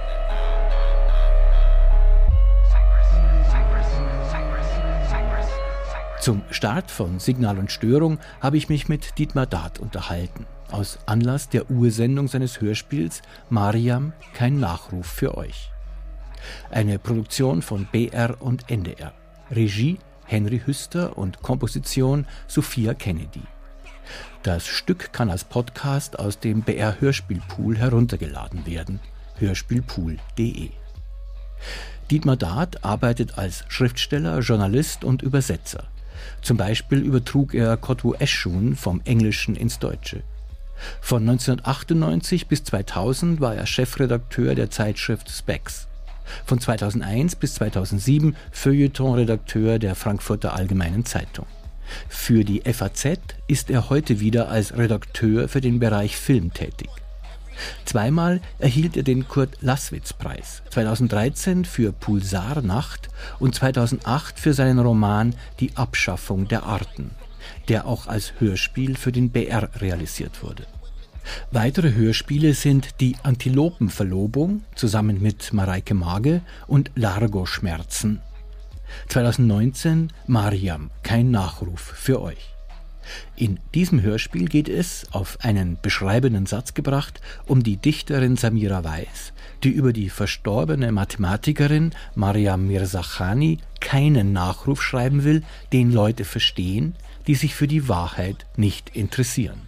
A: Zum Start von Signal und Störung habe ich mich mit Dietmar Dart unterhalten, aus Anlass der Ursendung seines Hörspiels Mariam, kein Nachruf für euch. Eine Produktion von B R und N D R. Regie Henry Hüster und Komposition Sophia Kennedy. Das Stück kann als Podcast aus dem B R Hörspielpool heruntergeladen werden, hörspielpool punkt de. Dietmar Dart arbeitet als Schriftsteller, Journalist und Übersetzer. Zum Beispiel übertrug er Kotwo Eschun vom Englischen ins Deutsche. Von neunzehnhundertachtundneunzig bis zweitausend war er Chefredakteur der Zeitschrift Spex. Von zweitausendeins bis zweitausendsieben Feuilleton-Redakteur der Frankfurter Allgemeinen Zeitung. Für die F A Z ist er heute wieder als Redakteur für den Bereich Film tätig. Zweimal erhielt er den Kurt-Laßwitz-Preis, zweitausenddreizehn für Pulsar-Nacht und zweitausendacht für seinen Roman Die Abschaffung der Arten, der auch als Hörspiel für den B R realisiert wurde. Weitere Hörspiele sind Die Antilopenverlobung zusammen mit Mareike Mage und Largo-Schmerzen. zweitausendneunzehn Mariam, kein Nachruf für euch. In diesem Hörspiel geht es, auf einen beschreibenden Satz gebracht, um die Dichterin Samira Weiss, die über die verstorbene Mathematikerin Mariam Mirzakhani keinen Nachruf schreiben will, den Leute verstehen, die sich für die Wahrheit nicht interessieren.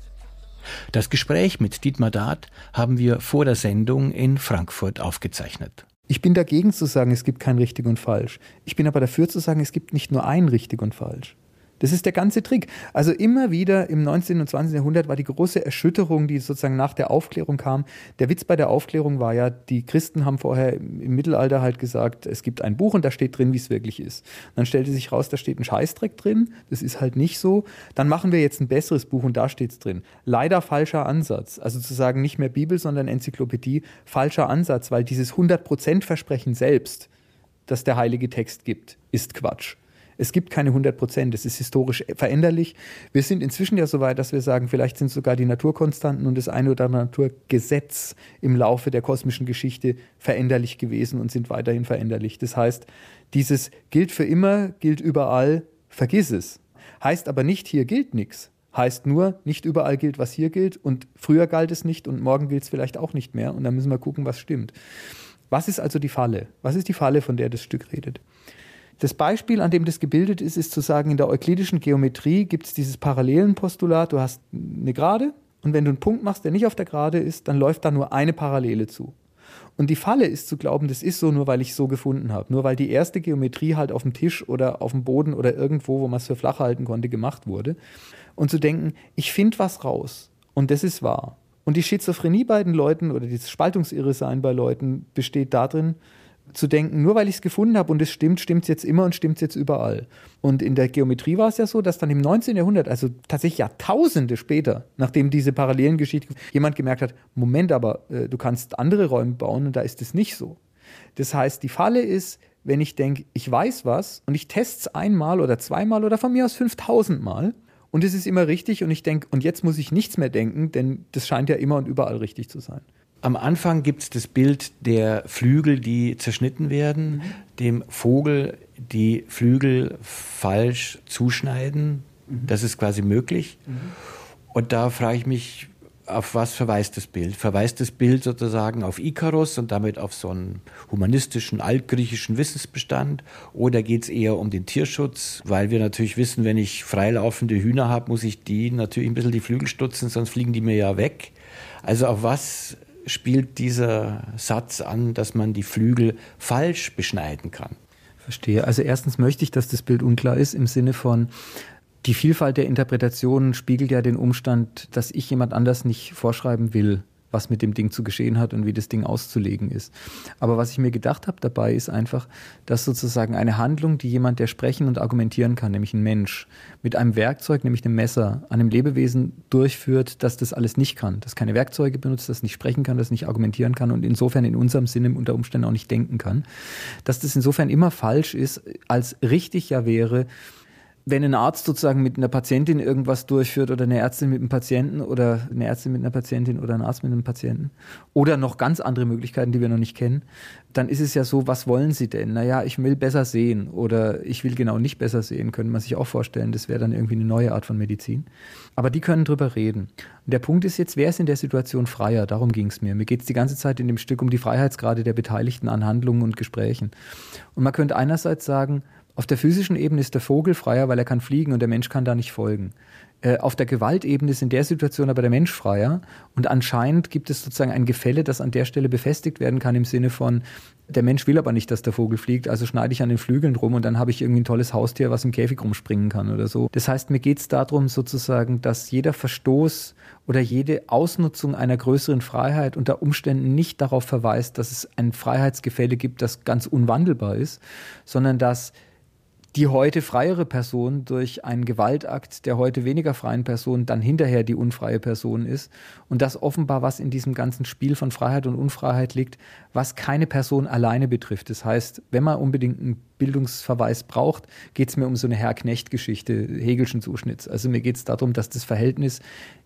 A: Das Gespräch mit Dietmar Dad haben wir vor der Sendung in Frankfurt aufgezeichnet.
B: Ich bin dagegen zu sagen, es gibt kein richtig und falsch. Ich bin aber dafür zu sagen, es gibt nicht nur ein richtig und falsch. Das ist der ganze Trick. Also immer wieder im neunzehnten und zwanzigsten Jahrhundert war die große Erschütterung, die sozusagen nach der Aufklärung kam. Der Witz bei der Aufklärung war ja, die Christen haben vorher im Mittelalter halt gesagt, es gibt ein Buch und da steht drin, wie es wirklich ist. Und dann stellte sich raus, da steht ein Scheißdreck drin. Das ist halt nicht so. Dann machen wir jetzt ein besseres Buch und da steht es drin. Leider falscher Ansatz. Also zu sagen, nicht mehr Bibel, sondern Enzyklopädie. Falscher Ansatz, weil dieses hundert Prozent Versprechen selbst, das der heilige Text gibt, ist Quatsch. Es gibt keine hundert Prozent, es ist historisch veränderlich. Wir sind inzwischen ja so weit, dass wir sagen, vielleicht sind sogar die Naturkonstanten und das eine oder andere Naturgesetz im Laufe der kosmischen Geschichte veränderlich gewesen und sind weiterhin veränderlich. Das heißt, dieses gilt für immer, gilt überall, vergiss es. Heißt aber nicht, hier gilt nichts. Heißt nur, nicht überall gilt, was hier gilt und früher galt es nicht und morgen gilt es vielleicht auch nicht mehr und dann müssen wir gucken, was stimmt. Was ist also die Falle? Was ist die Falle, von der das Stück redet? Das Beispiel, an dem das gebildet ist, ist zu sagen, in der euklidischen Geometrie gibt es dieses Parallelenpostulat, du hast eine Gerade und wenn du einen Punkt machst, der nicht auf der Gerade ist, dann läuft da nur eine Parallele zu. Und die Falle ist zu glauben, das ist so, nur weil ich es so gefunden habe. Nur weil die erste Geometrie halt auf dem Tisch oder auf dem Boden oder irgendwo, wo man es für flach halten konnte, gemacht wurde. Und zu denken, ich finde was raus und das ist wahr. Und die Schizophrenie bei den Leuten oder das Spaltungsirresein bei Leuten besteht darin, zu denken, nur weil ich es gefunden habe und es stimmt, stimmt es jetzt immer und stimmt es jetzt überall. Und in der Geometrie war es ja so, dass dann im neunzehnten Jahrhundert, also tatsächlich Jahrtausende später, nachdem diese Parallelengeschichte, jemand gemerkt hat, Moment, aber äh, du kannst andere Räume bauen und da ist es nicht so. Das heißt, die Falle ist, wenn ich denke, ich weiß was und ich teste es einmal oder zweimal oder von mir aus fünftausend Mal und es ist immer richtig und ich denke, und jetzt muss ich nichts mehr denken, denn das scheint ja immer und überall richtig zu sein.
A: Am Anfang gibt es das Bild der Flügel, die zerschnitten werden, mhm. dem Vogel die Flügel falsch zuschneiden. Mhm. Das ist quasi möglich. Mhm. Und da frage ich mich, auf was verweist das Bild? Verweist das Bild sozusagen auf Ikarus und damit auf so einen humanistischen, altgriechischen Wissensbestand? Oder geht es eher um den Tierschutz? Weil wir natürlich wissen, wenn ich freilaufende Hühner habe, muss ich die natürlich ein bisschen die Flügel stutzen, sonst fliegen die mir ja weg. Also auf was spielt dieser Satz an, dass man die Flügel falsch beschneiden kann?
B: Verstehe. Also erstens möchte ich, dass das Bild unklar ist im Sinne von, die Vielfalt der Interpretationen spiegelt ja den Umstand, dass ich jemand anders nicht vorschreiben will, was mit dem Ding zu geschehen hat und wie das Ding auszulegen ist. Aber was ich mir gedacht habe dabei, ist einfach, dass sozusagen eine Handlung, die jemand, der sprechen und argumentieren kann, nämlich ein Mensch, mit einem Werkzeug, nämlich einem Messer, einem Lebewesen durchführt, dass das alles nicht kann, das keine Werkzeuge benutzt, das nicht sprechen kann, das nicht argumentieren kann und insofern in unserem Sinne unter Umständen auch nicht denken kann, dass das insofern immer falsch ist, als richtig ja wäre, wenn ein Arzt sozusagen mit einer Patientin irgendwas durchführt oder eine Ärztin mit einem Patienten oder eine Ärztin mit einer Patientin oder ein Arzt mit einem Patienten oder noch ganz andere Möglichkeiten, die wir noch nicht kennen, dann ist es ja so, was wollen Sie denn? Naja, ich will besser sehen oder ich will genau nicht besser sehen, könnte man sich auch vorstellen. Das wäre dann irgendwie eine neue Art von Medizin. Aber die können drüber reden. Und der Punkt ist jetzt, wer ist in der Situation freier? Darum ging es mir. Mir geht es die ganze Zeit in dem Stück um die Freiheitsgrade der Beteiligten an Handlungen und Gesprächen. Und man könnte einerseits sagen, auf der physischen Ebene ist der Vogel freier, weil er kann fliegen und der Mensch kann da nicht folgen. Äh, auf der Gewaltebene ist in der Situation aber der Mensch freier und anscheinend gibt es sozusagen ein Gefälle, das an der Stelle befestigt werden kann im Sinne von, der Mensch will aber nicht, dass der Vogel fliegt, also schneide ich an den Flügeln rum und dann habe ich irgendwie ein tolles Haustier, was im Käfig rumspringen kann oder so. Das heißt, mir geht es darum sozusagen, dass jeder Verstoß oder jede Ausnutzung einer größeren Freiheit unter Umständen nicht darauf verweist, dass es ein Freiheitsgefälle gibt, das ganz unwandelbar ist, sondern dass die heute freiere Person durch einen Gewaltakt der heute weniger freien Person dann hinterher die unfreie Person ist und das offenbar was in diesem ganzen Spiel von Freiheit und Unfreiheit liegt, was keine Person alleine betrifft. Das heißt, wenn man unbedingt einen Bildungsverweis braucht, geht es mir um so eine Herr-Knecht-Geschichte Hegelschen Zuschnitts. Also mir geht es darum, dass das Verhältnis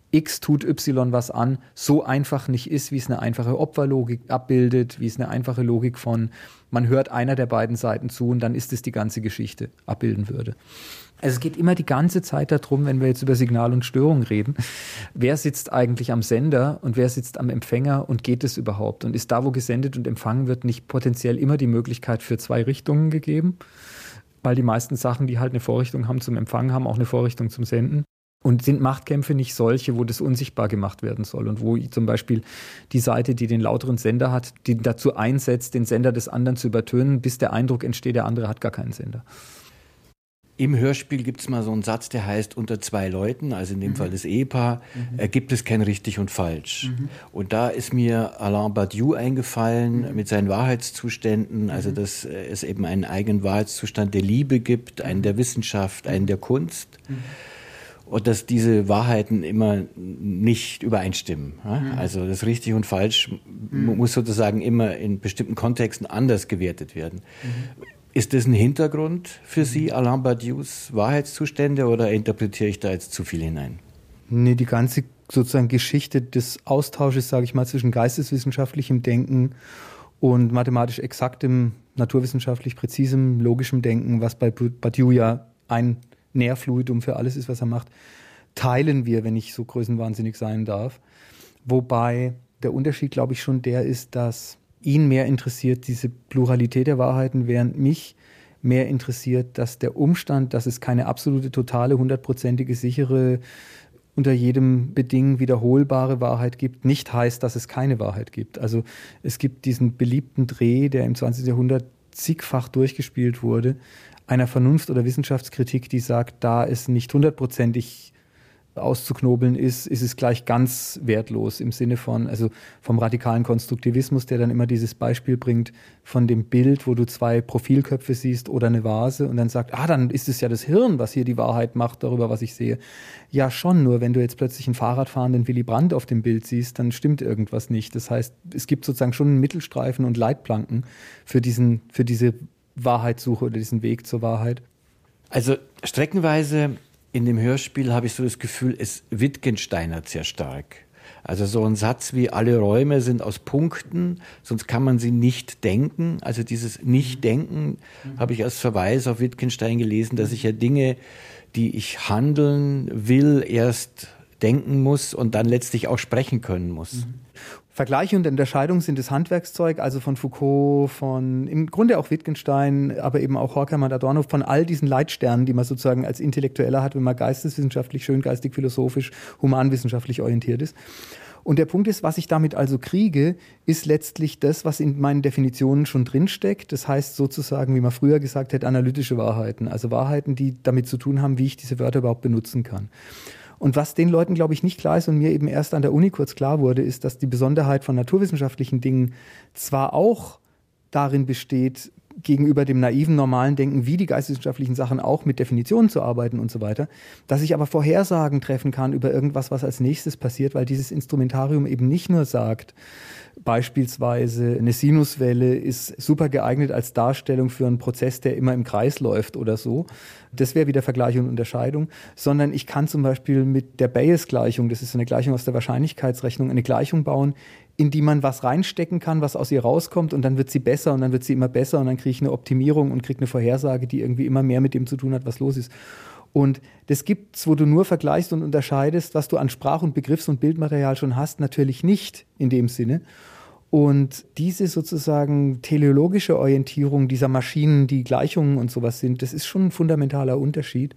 B: X tut Y was an, so einfach nicht ist, wie es eine einfache Opferlogik abbildet, wie es eine einfache Logik von, man hört einer der beiden Seiten zu und dann ist es die ganze Geschichte abbilden würde. Also es geht immer die ganze Zeit darum, wenn wir jetzt über Signal und Störung reden, wer sitzt eigentlich am Sender und wer sitzt am Empfänger und geht es überhaupt? Und ist da, wo gesendet und empfangen wird, nicht potenziell immer die Möglichkeit für zwei Richtungen gegeben? Weil die meisten Sachen, die halt eine Vorrichtung haben zum Empfangen, haben auch eine Vorrichtung zum Senden. Und sind Machtkämpfe nicht solche, wo das unsichtbar gemacht werden soll und wo zum Beispiel die Seite, die den lauteren Sender hat, die dazu einsetzt, den Sender des anderen zu übertönen, bis der Eindruck entsteht, der andere hat gar keinen Sender.
A: Im Hörspiel gibt es mal so einen Satz, der heißt, unter zwei Leuten, also in dem mhm. Fall das Ehepaar, mhm. äh, gibt es kein richtig und falsch. Mhm. Und da ist mir Alain Badiou eingefallen mhm. mit seinen Wahrheitszuständen, mhm. also dass äh, es eben einen eigenen Wahrheitszustand der Liebe gibt, einen der Wissenschaft, einen der Kunst. Mhm. Und dass diese Wahrheiten immer nicht übereinstimmen. Ja? Mhm. Also das richtig und falsch mhm. muss sozusagen immer in bestimmten Kontexten anders gewertet werden. Mhm. Ist das ein Hintergrund für Sie, Alain Badious Wahrheitszustände, oder interpretiere ich da jetzt zu viel hinein?
B: Nee, die ganze sozusagen Geschichte des Austausches, sage ich mal, zwischen geisteswissenschaftlichem Denken und mathematisch exaktem, naturwissenschaftlich präzisem, logischem Denken, was bei Badiou ja ein Nährfluidum für alles ist, was er macht, teilen wir, wenn ich so größenwahnsinnig sein darf. Wobei der Unterschied, glaube ich, schon der ist, dass ihn mehr interessiert diese Pluralität der Wahrheiten, während mich mehr interessiert, dass der Umstand, dass es keine absolute, totale, hundertprozentige, sichere, unter jedem Beding wiederholbare Wahrheit gibt, nicht heißt, dass es keine Wahrheit gibt. Also es gibt diesen beliebten Dreh, der im zwanzigsten Jahrhundert zigfach durchgespielt wurde, einer Vernunft- oder Wissenschaftskritik, die sagt, da es nicht hundertprozentig auszuknobeln ist, ist es gleich ganz wertlos im Sinne von, also vom radikalen Konstruktivismus, der dann immer dieses Beispiel bringt von dem Bild, wo du zwei Profilköpfe siehst oder eine Vase und dann sagt, ah, dann ist es ja das Hirn, was hier die Wahrheit macht darüber, was ich sehe. Ja, schon, nur wenn du jetzt plötzlich einen Fahrradfahrenden Willy Brandt auf dem Bild siehst, dann stimmt irgendwas nicht. Das heißt, es gibt sozusagen schon einen Mittelstreifen und Leitplanken für diesen, für diese Wahrheitssuche oder diesen Weg zur Wahrheit.
A: Also streckenweise in dem Hörspiel habe ich so das Gefühl, es Wittgensteinert sehr stark. Also so ein Satz wie alle Räume sind aus Punkten, sonst kann man sie nicht denken. Also dieses Nicht-Denken mhm. habe ich als Verweis auf Wittgenstein gelesen, dass ich ja Dinge, die ich handeln will, erst denken muss und dann letztlich auch sprechen können muss.
B: Mhm. Vergleiche und Unterscheidung sind das Handwerkszeug, also von Foucault, von im Grunde auch Wittgenstein, aber eben auch Horkheimer und Adorno, von all diesen Leitsternen, die man sozusagen als Intellektueller hat, wenn man geisteswissenschaftlich, schöngeistig, philosophisch, humanwissenschaftlich orientiert ist. Und der Punkt ist, was ich damit also kriege, ist letztlich das, was in meinen Definitionen schon drinsteckt. Das heißt sozusagen, wie man früher gesagt hat, analytische Wahrheiten. Also Wahrheiten, die damit zu tun haben, wie ich diese Wörter überhaupt benutzen kann. Und was den Leuten, glaube ich, nicht klar ist und mir eben erst an der Uni kurz klar wurde, ist, dass die Besonderheit von naturwissenschaftlichen Dingen zwar auch darin besteht, gegenüber dem naiven, normalen Denken, wie die geisteswissenschaftlichen Sachen auch mit Definitionen zu arbeiten und so weiter, dass ich aber Vorhersagen treffen kann über irgendwas, was als nächstes passiert, weil dieses Instrumentarium eben nicht nur sagt, beispielsweise eine Sinuswelle ist super geeignet als Darstellung für einen Prozess, der immer im Kreis läuft oder so. Das wäre wieder Vergleich und Unterscheidung. Sondern ich kann zum Beispiel mit der Bayes-Gleichung, das ist eine Gleichung aus der Wahrscheinlichkeitsrechnung, eine Gleichung bauen, in die man was reinstecken kann, was aus ihr rauskommt und dann wird sie besser und dann wird sie immer besser und dann kriege ich eine Optimierung und kriege eine Vorhersage, die irgendwie immer mehr mit dem zu tun hat, was los ist. Und das gibt's, wo du nur vergleichst und unterscheidest, was du an Sprach- und Begriffs- und Bildmaterial schon hast, natürlich nicht in dem Sinne. Und diese sozusagen teleologische Orientierung dieser Maschinen, die Gleichungen und sowas sind, das ist schon ein fundamentaler Unterschied.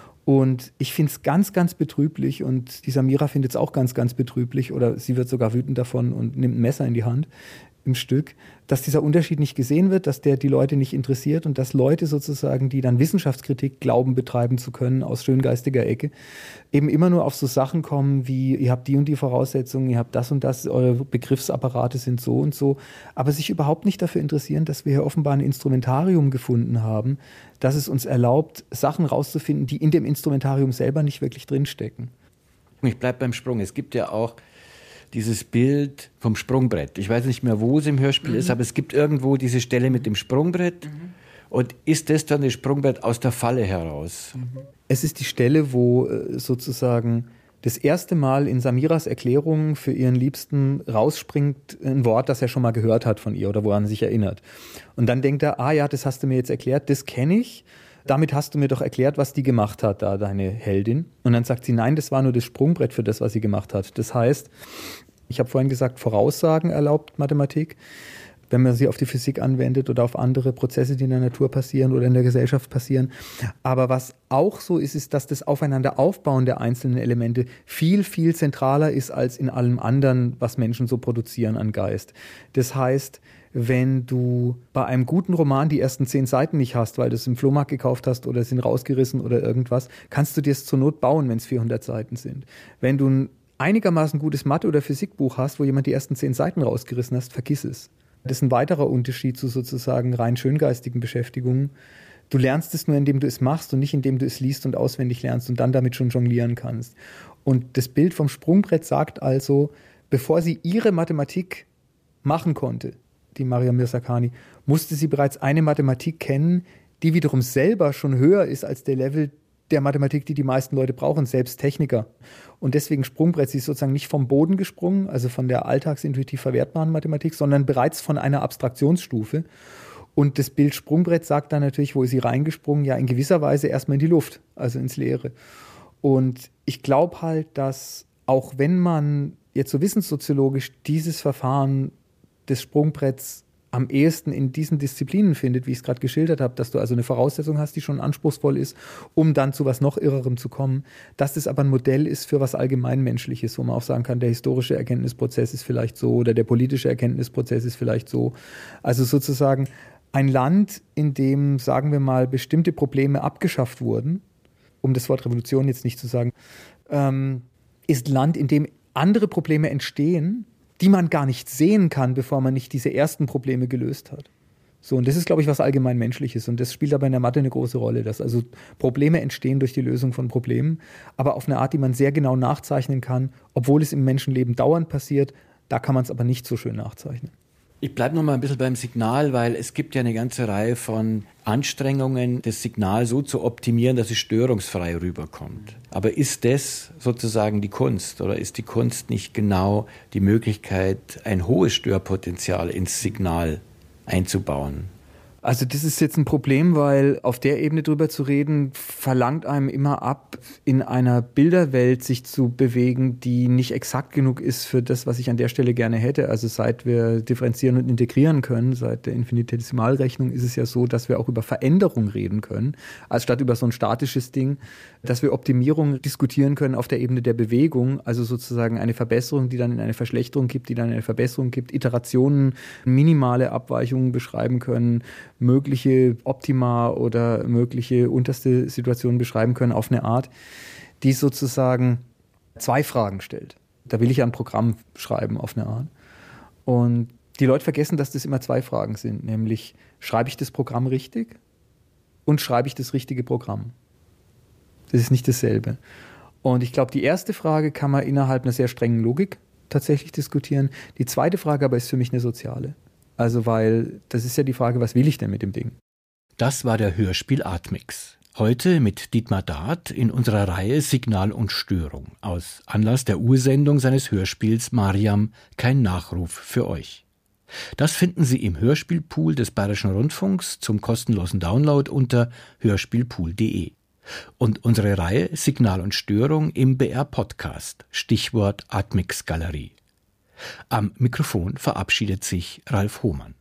B: Und ich finde es ganz, ganz betrüblich und die Samira findet es auch ganz, ganz betrüblich oder sie wird sogar wütend davon und nimmt ein Messer in die Hand im Stück, dass dieser Unterschied nicht gesehen wird, dass der die Leute nicht interessiert und dass Leute sozusagen, die dann Wissenschaftskritik glauben betreiben zu können aus schöngeistiger Ecke, eben immer nur auf so Sachen kommen wie, ihr habt die und die Voraussetzungen, ihr habt das und das, eure Begriffsapparate sind so und so, aber sich überhaupt nicht dafür interessieren, dass wir hier offenbar ein Instrumentarium gefunden haben, das es uns erlaubt, Sachen rauszufinden, die in dem Instrumentarium selber nicht wirklich drinstecken.
A: Ich bleibe beim Sprung. Es gibt ja auch dieses Bild vom Sprungbrett. Ich weiß nicht mehr, wo es im Hörspiel mhm. ist, aber es gibt irgendwo diese Stelle mit dem Sprungbrett. Mhm. Und ist das dann das Sprungbrett aus der Falle heraus?
B: Mhm. Es ist die Stelle, wo sozusagen das erste Mal in Samiras Erklärung für ihren Liebsten rausspringt ein Wort, das er schon mal gehört hat von ihr oder woran er sich erinnert. Und dann denkt er, ah ja, das hast du mir jetzt erklärt, das kenne ich. Damit hast du mir doch erklärt, was die gemacht hat, da deine Heldin. Und dann sagt sie, nein, das war nur das Sprungbrett für das, was sie gemacht hat. Das heißt, ich habe vorhin gesagt, Voraussagen erlaubt Mathematik, wenn man sie auf die Physik anwendet oder auf andere Prozesse, die in der Natur passieren oder in der Gesellschaft passieren. Aber was auch so ist, ist, dass das Aufeinanderaufbauen der einzelnen Elemente viel, viel zentraler ist als in allem anderen, was Menschen so produzieren an Geist. Das heißt, wenn du bei einem guten Roman die ersten zehn Seiten nicht hast, weil du es im Flohmarkt gekauft hast oder sind rausgerissen oder irgendwas, kannst du dir es zur Not bauen, wenn es vierhundert Seiten sind. Wenn du ein einigermaßen gutes Mathe- oder Physikbuch hast, wo jemand die ersten zehn Seiten rausgerissen hast, vergiss es. Das ist ein weiterer Unterschied zu sozusagen rein schöngeistigen Beschäftigungen. Du lernst es nur, indem du es machst und nicht indem du es liest und auswendig lernst und dann damit schon jonglieren kannst. Und das Bild vom Sprungbrett sagt also, bevor sie ihre Mathematik machen konnte, die Mariam Mirzakhani, musste sie bereits eine Mathematik kennen, die wiederum selber schon höher ist als der Level der Mathematik, die die meisten Leute brauchen, selbst Techniker. Und deswegen Sprungbrett, sie ist sozusagen nicht vom Boden gesprungen, also von der alltagsintuitiv verwertbaren Mathematik, sondern bereits von einer Abstraktionsstufe. Und das Bild Sprungbrett sagt dann natürlich, wo ist sie reingesprungen? Ja, in gewisser Weise erstmal in die Luft, also ins Leere. Und ich glaube halt, dass auch wenn man jetzt so wissenssoziologisch dieses Verfahren des Sprungbretts am ehesten in diesen Disziplinen findet, wie ich es gerade geschildert habe, dass du also eine Voraussetzung hast, die schon anspruchsvoll ist, um dann zu was noch Irrerem zu kommen, dass das aber ein Modell ist für was Allgemeinmenschliches, wo man auch sagen kann, der historische Erkenntnisprozess ist vielleicht so oder der politische Erkenntnisprozess ist vielleicht so. Also sozusagen ein Land, in dem, sagen wir mal, bestimmte Probleme abgeschafft wurden, um das Wort Revolution jetzt nicht zu sagen, ähm, ist ein Land, in dem andere Probleme entstehen, die man gar nicht sehen kann, bevor man nicht diese ersten Probleme gelöst hat. So, und das ist, glaube ich, was allgemein Menschliches. Und das spielt aber in der Mathe eine große Rolle, dass also Probleme entstehen durch die Lösung von Problemen, aber auf eine Art, die man sehr genau nachzeichnen kann, obwohl es im Menschenleben dauernd passiert, da kann man es aber nicht so schön nachzeichnen.
A: Ich bleibe noch mal ein bisschen beim Signal, weil es gibt ja eine ganze Reihe von Anstrengungen, das Signal so zu optimieren, dass es störungsfrei rüberkommt. Aber ist das sozusagen die Kunst oder ist die Kunst nicht genau die Möglichkeit, ein hohes Störpotenzial ins Signal einzubauen?
B: Also das ist jetzt ein Problem, weil auf der Ebene drüber zu reden, verlangt einem immer ab, in einer Bilderwelt sich zu bewegen, die nicht exakt genug ist für das, was ich an der Stelle gerne hätte. Also seit wir differenzieren und integrieren können, seit der Infinitesimalrechnung ist es ja so, dass wir auch über Veränderung reden können, als statt über so ein statisches Ding, dass wir Optimierung diskutieren können auf der Ebene der Bewegung, also sozusagen eine Verbesserung, die dann in eine Verschlechterung gibt, die dann in eine Verbesserung gibt, Iterationen, minimale Abweichungen beschreiben können, mögliche Optima oder mögliche unterste Situationen beschreiben können auf eine Art, die sozusagen zwei Fragen stellt. Da will ich ja ein Programm schreiben auf eine Art. Und die Leute vergessen, dass das immer zwei Fragen sind, nämlich schreibe ich das Programm richtig und schreibe ich das richtige Programm. Das ist nicht dasselbe. Und ich glaube, die erste Frage kann man innerhalb einer sehr strengen Logik tatsächlich diskutieren. Die zweite Frage aber ist für mich eine soziale. Also weil, das ist ja die Frage, was will ich denn mit dem Ding?
A: Das war der Hörspiel Artmix. Heute mit Dietmar Dart in unserer Reihe Signal und Störung aus Anlass der Ursendung seines Hörspiels Mariam, kein Nachruf für euch. Das finden Sie im Hörspielpool des Bayerischen Rundfunks zum kostenlosen Download unter hörspielpool punkt de. Und unsere Reihe Signal und Störung im B R Podcast, Stichwort Artmix Galerie. Am Mikrofon verabschiedet sich Ralf Hohmann.